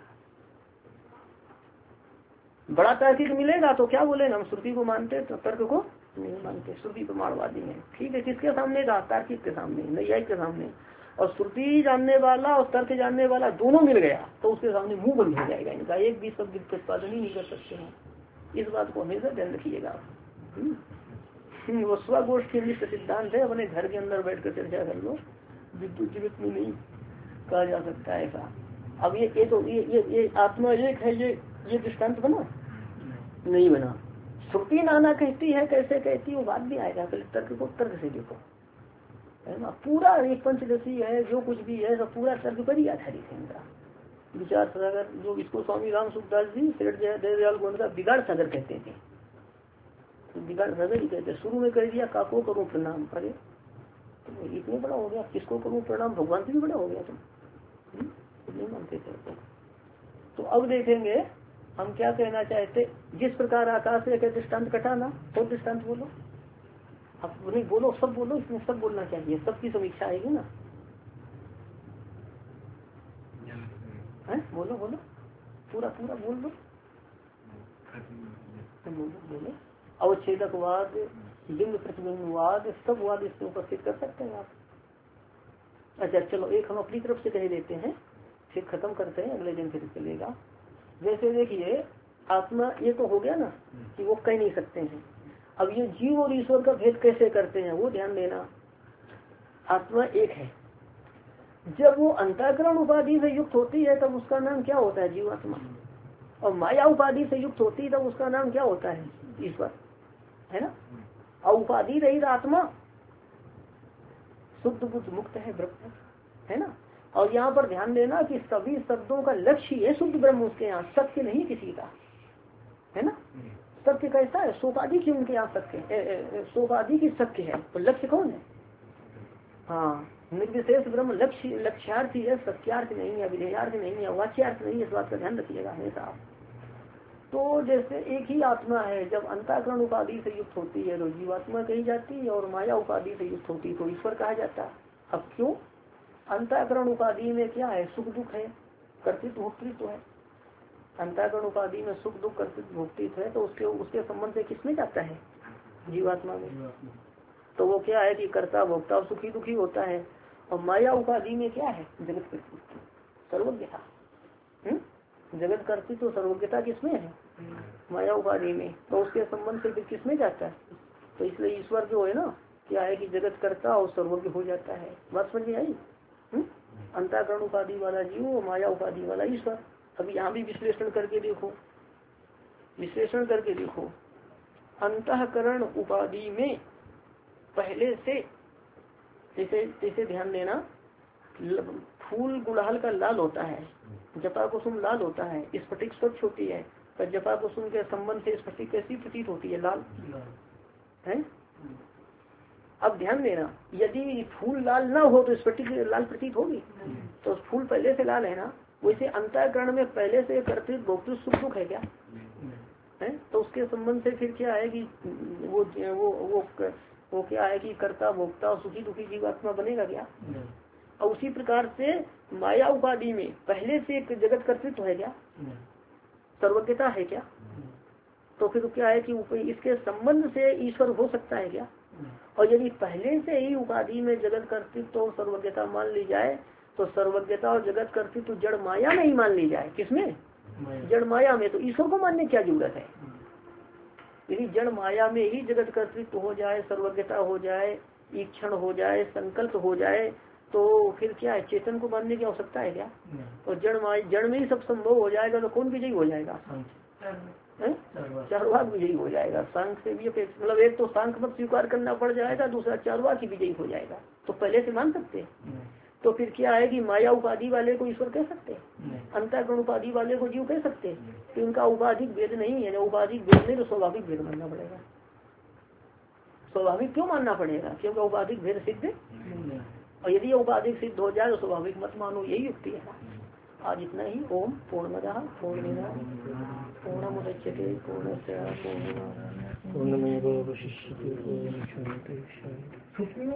बड़ा तार्किक मिलेगा तो क्या बोलेगा? हम श्रुति को मानते तो तर्क को नहीं मानते, श्रुति प्रमाणवादी है। ठीक है, किसके सामने कहा? तार्किक के सामने, नैयायिक के सामने। और श्रुति जानने वाला और तर्क जानने वाला दोनों मिल गया तो उसके सामने मुंह बंद हो जाएगा इनका, एक भी शब्द प्रतिपादन ही नहीं कर सकते हैं। इस बात को हमेशा ध्यान रखिएगा। वो स्वगोष्ठ के लिए सिद्धांत है, अपने घर के अंदर बैठ कर चर्चा कर लो, विद्युत जीवित में नहीं कहा जा सकता है ऐसा। अब ये तो ये आत्मा एक है, ये दृष्टांत बना नहीं बना। श्रुति नाना कहती है, कैसे कहती है वो बात भी आएगा, पहले तर्क को तर्क से देखो, है ना। पूरा एक पंचदशी है, जो कुछ भी है सब पूरा तर्क पर ही आधारित है इनका विचार सागर। जो इसको स्वामी राम सुखदास जी सेठ दयाल को उनका बिगाड़ सागर कहते थे, बिगाड़ सागर ही कहते। शुरू में कह दिया काको करो प्रणाम, अरे तो इतने बड़ा हो गया, किसको करूँ प्रणाम? भगवान से भी बड़ा हो गया तुम, नहीं मानते थे। तो अब देखेंगे हम क्या कहना चाहते। जिस प्रकार आकाश से दृष्टान्त कटाना, तो दृष्टान्त बोलो, अब नहीं बोलो, सब बोलो, इसमें सब बोलना चाहिए, सबकी समीक्षा आएगी ना। है बोलो बोलो, पूरा पूरा बोल दो, बोलो। अवच्छेदकवाद, बिंब प्रतिबिंबवाद, सब वाद इसमें उपस्थित कर सकते हैं आप। अच्छा चलो एक हम अपनी तरफ से कह देते हैं, फिर खत्म करते हैं, अगले दिन फिर चलेगा। जैसे देखिए आत्मा ये तो हो गया ना कि वो कह नहीं सकते हैं। अब ये जीव और ईश्वर का भेद कैसे करते हैं वो ध्यान देना। आत्मा एक है, जब वो अंतःकरण उपाधि से युक्त होती है तब उसका नाम क्या होता है? जीवात्मा। और माया उपाधि से युक्त होती है तब उसका नाम क्या होता है? ईश्वर, है ना। और उपाधि रहित आत्मा शुद्ध बुद्ध मुक्त है, ब्रह्म है ना। और यहाँ पर ध्यान देना कि सभी शब्दों का लक्ष्य है शुद्ध ब्रह्म, उसके यहाँ सत्य नहीं किसी का, है ना। सत्य कैसा है? सोपाधि की उनके यहाँ सत्य, सोपाधि की सत्य है, तो लक्ष्य कौन है? हाँ, निर्विशेष ब्रह्म लक्ष्य, लक्ष्यार्थ है, सत्यार्थ नहीं है, विधेयार्थ नहीं है, वाच्यार्थ नहीं है। इस बात का ध्यान रखिएगा हमेशा आप। तो जैसे एक ही आत्मा है, जब अंतःकरण उपाधि से युक्त होती है तो जीवात्मा कही जाती है, और माया उपाधि से युक्त होती है तो ईश्वर कहा जाता है। अब क्यों? अंतःकरण उपाधि में क्या है? सुख दुख है, कर्तृत्व भोक्तृत्व है। अंतःकरण उपाधि में सुख दुख कर्तृत्व भोक्तृत्व है, तो उसके संबंध से किसमें जाता है? जीवात्मा में। तो वो क्या है कि कर्ता भोक्ता सुखी दुखी होता है। और माया उपाधि में क्या है? जगत कर्तृत्व, सर्वज्ञता। जगत कर्तृत्व सर्वज्ञता किसमें है? माया उपाधि में। तो उसके संबंध से फिर किसमें जाता है? तो इसलिए ईश्वर जो है ना, क्या है कि जगत कर्ता और सर्वज्ञ हो जाता है। बात समझ में आई? अंतःकरण उपाधि वाला जीव और माया उपाधि वाला ईश्वर। अब यहाँ भी विश्लेषण करके देखो, विश्लेषण करके देखो। अंतःकरण उपाधि में पहले से जैसे ध्यान देना, फूल गुड़हल का लाल होता है, जपा कुसुम लाल होता है, स्फटिक स्वच्छ होती है, पर जपा कुसुम के संबंध से स्फटिक कैसी प्रतीत होती है? लाल है। अब ध्यान देना, यदि फूल लाल ना हो तो स्फटिक लाल प्रतीत होगी? तो फूल पहले से लाल है ना, वैसे अंतःकरण में पहले से कर्तृत्व भोक्तृत्व सुख दुख है क्या? है। तो उसके संबंध से फिर क्या है कि वो क्या है कि कर्ता भोक्ता और सुखी दुखी जीवात्मा बनेगा क्या? और उसी प्रकार से माया उपाधि में पहले से एक जगत कर्तृत्व है क्या? सर्वज्ञता है क्या? तो फिर क्या है कि इसके संबंध से ईश्वर हो सकता है क्या? और यदि पहले से ही उपाधि में जगत कर्तृत्व और सर्वज्ञता मान ली जाए तो सर्वज्ञता और जगत कर्तृत्व तो जड़ माया में ही मान ली जाए। किसमें? जड़ माया में। तो ईश्वर को मानने की क्या जरूरत है? यदि जड़ माया में ही जगत कर्तृत्व हो जाए, सर्वज्ञता हो जाए, ईक्षण हो जाए, संकल्प हो जाए, तो फिर क्या है? चेतन को मानने की आवश्यकता है क्या? और जड़ में ही सब संभव हो जाएगा तो कौन विजयी हो जाएगा? चारवाक विजयी हो जाएगा। सांख से भी मतलब एक तो सांख मत स्वीकार करना पड़ जाएगा, दूसरा चारवाक ही विजयी हो जाएगा। तो पहले से मान सकते? तो फिर क्या है कि माया उपाधि वाले को ईश्वर कह सकते, अंतःकरण उपाधि वाले को जीव कह सकते, तो इनका उपाधिक भेद नहीं है। उपाधिक भेद नहीं तो स्वाभाविक भेद मानना पड़ेगा। स्वाभाविक क्यों मानना पड़ेगा? क्योंकि उपाधिक भेद सिद्ध, और यदि उपाधिक सिद्ध हो जाए तो स्वाभाविक मत मानो, यही युक्ति है। आज इतना ही। ओम पूर्णमदः पूर्णमिदं पूर्णमुदच्यते पूर्णस्य पूर्णमेवावशिष्यते। ओम शांति शांति।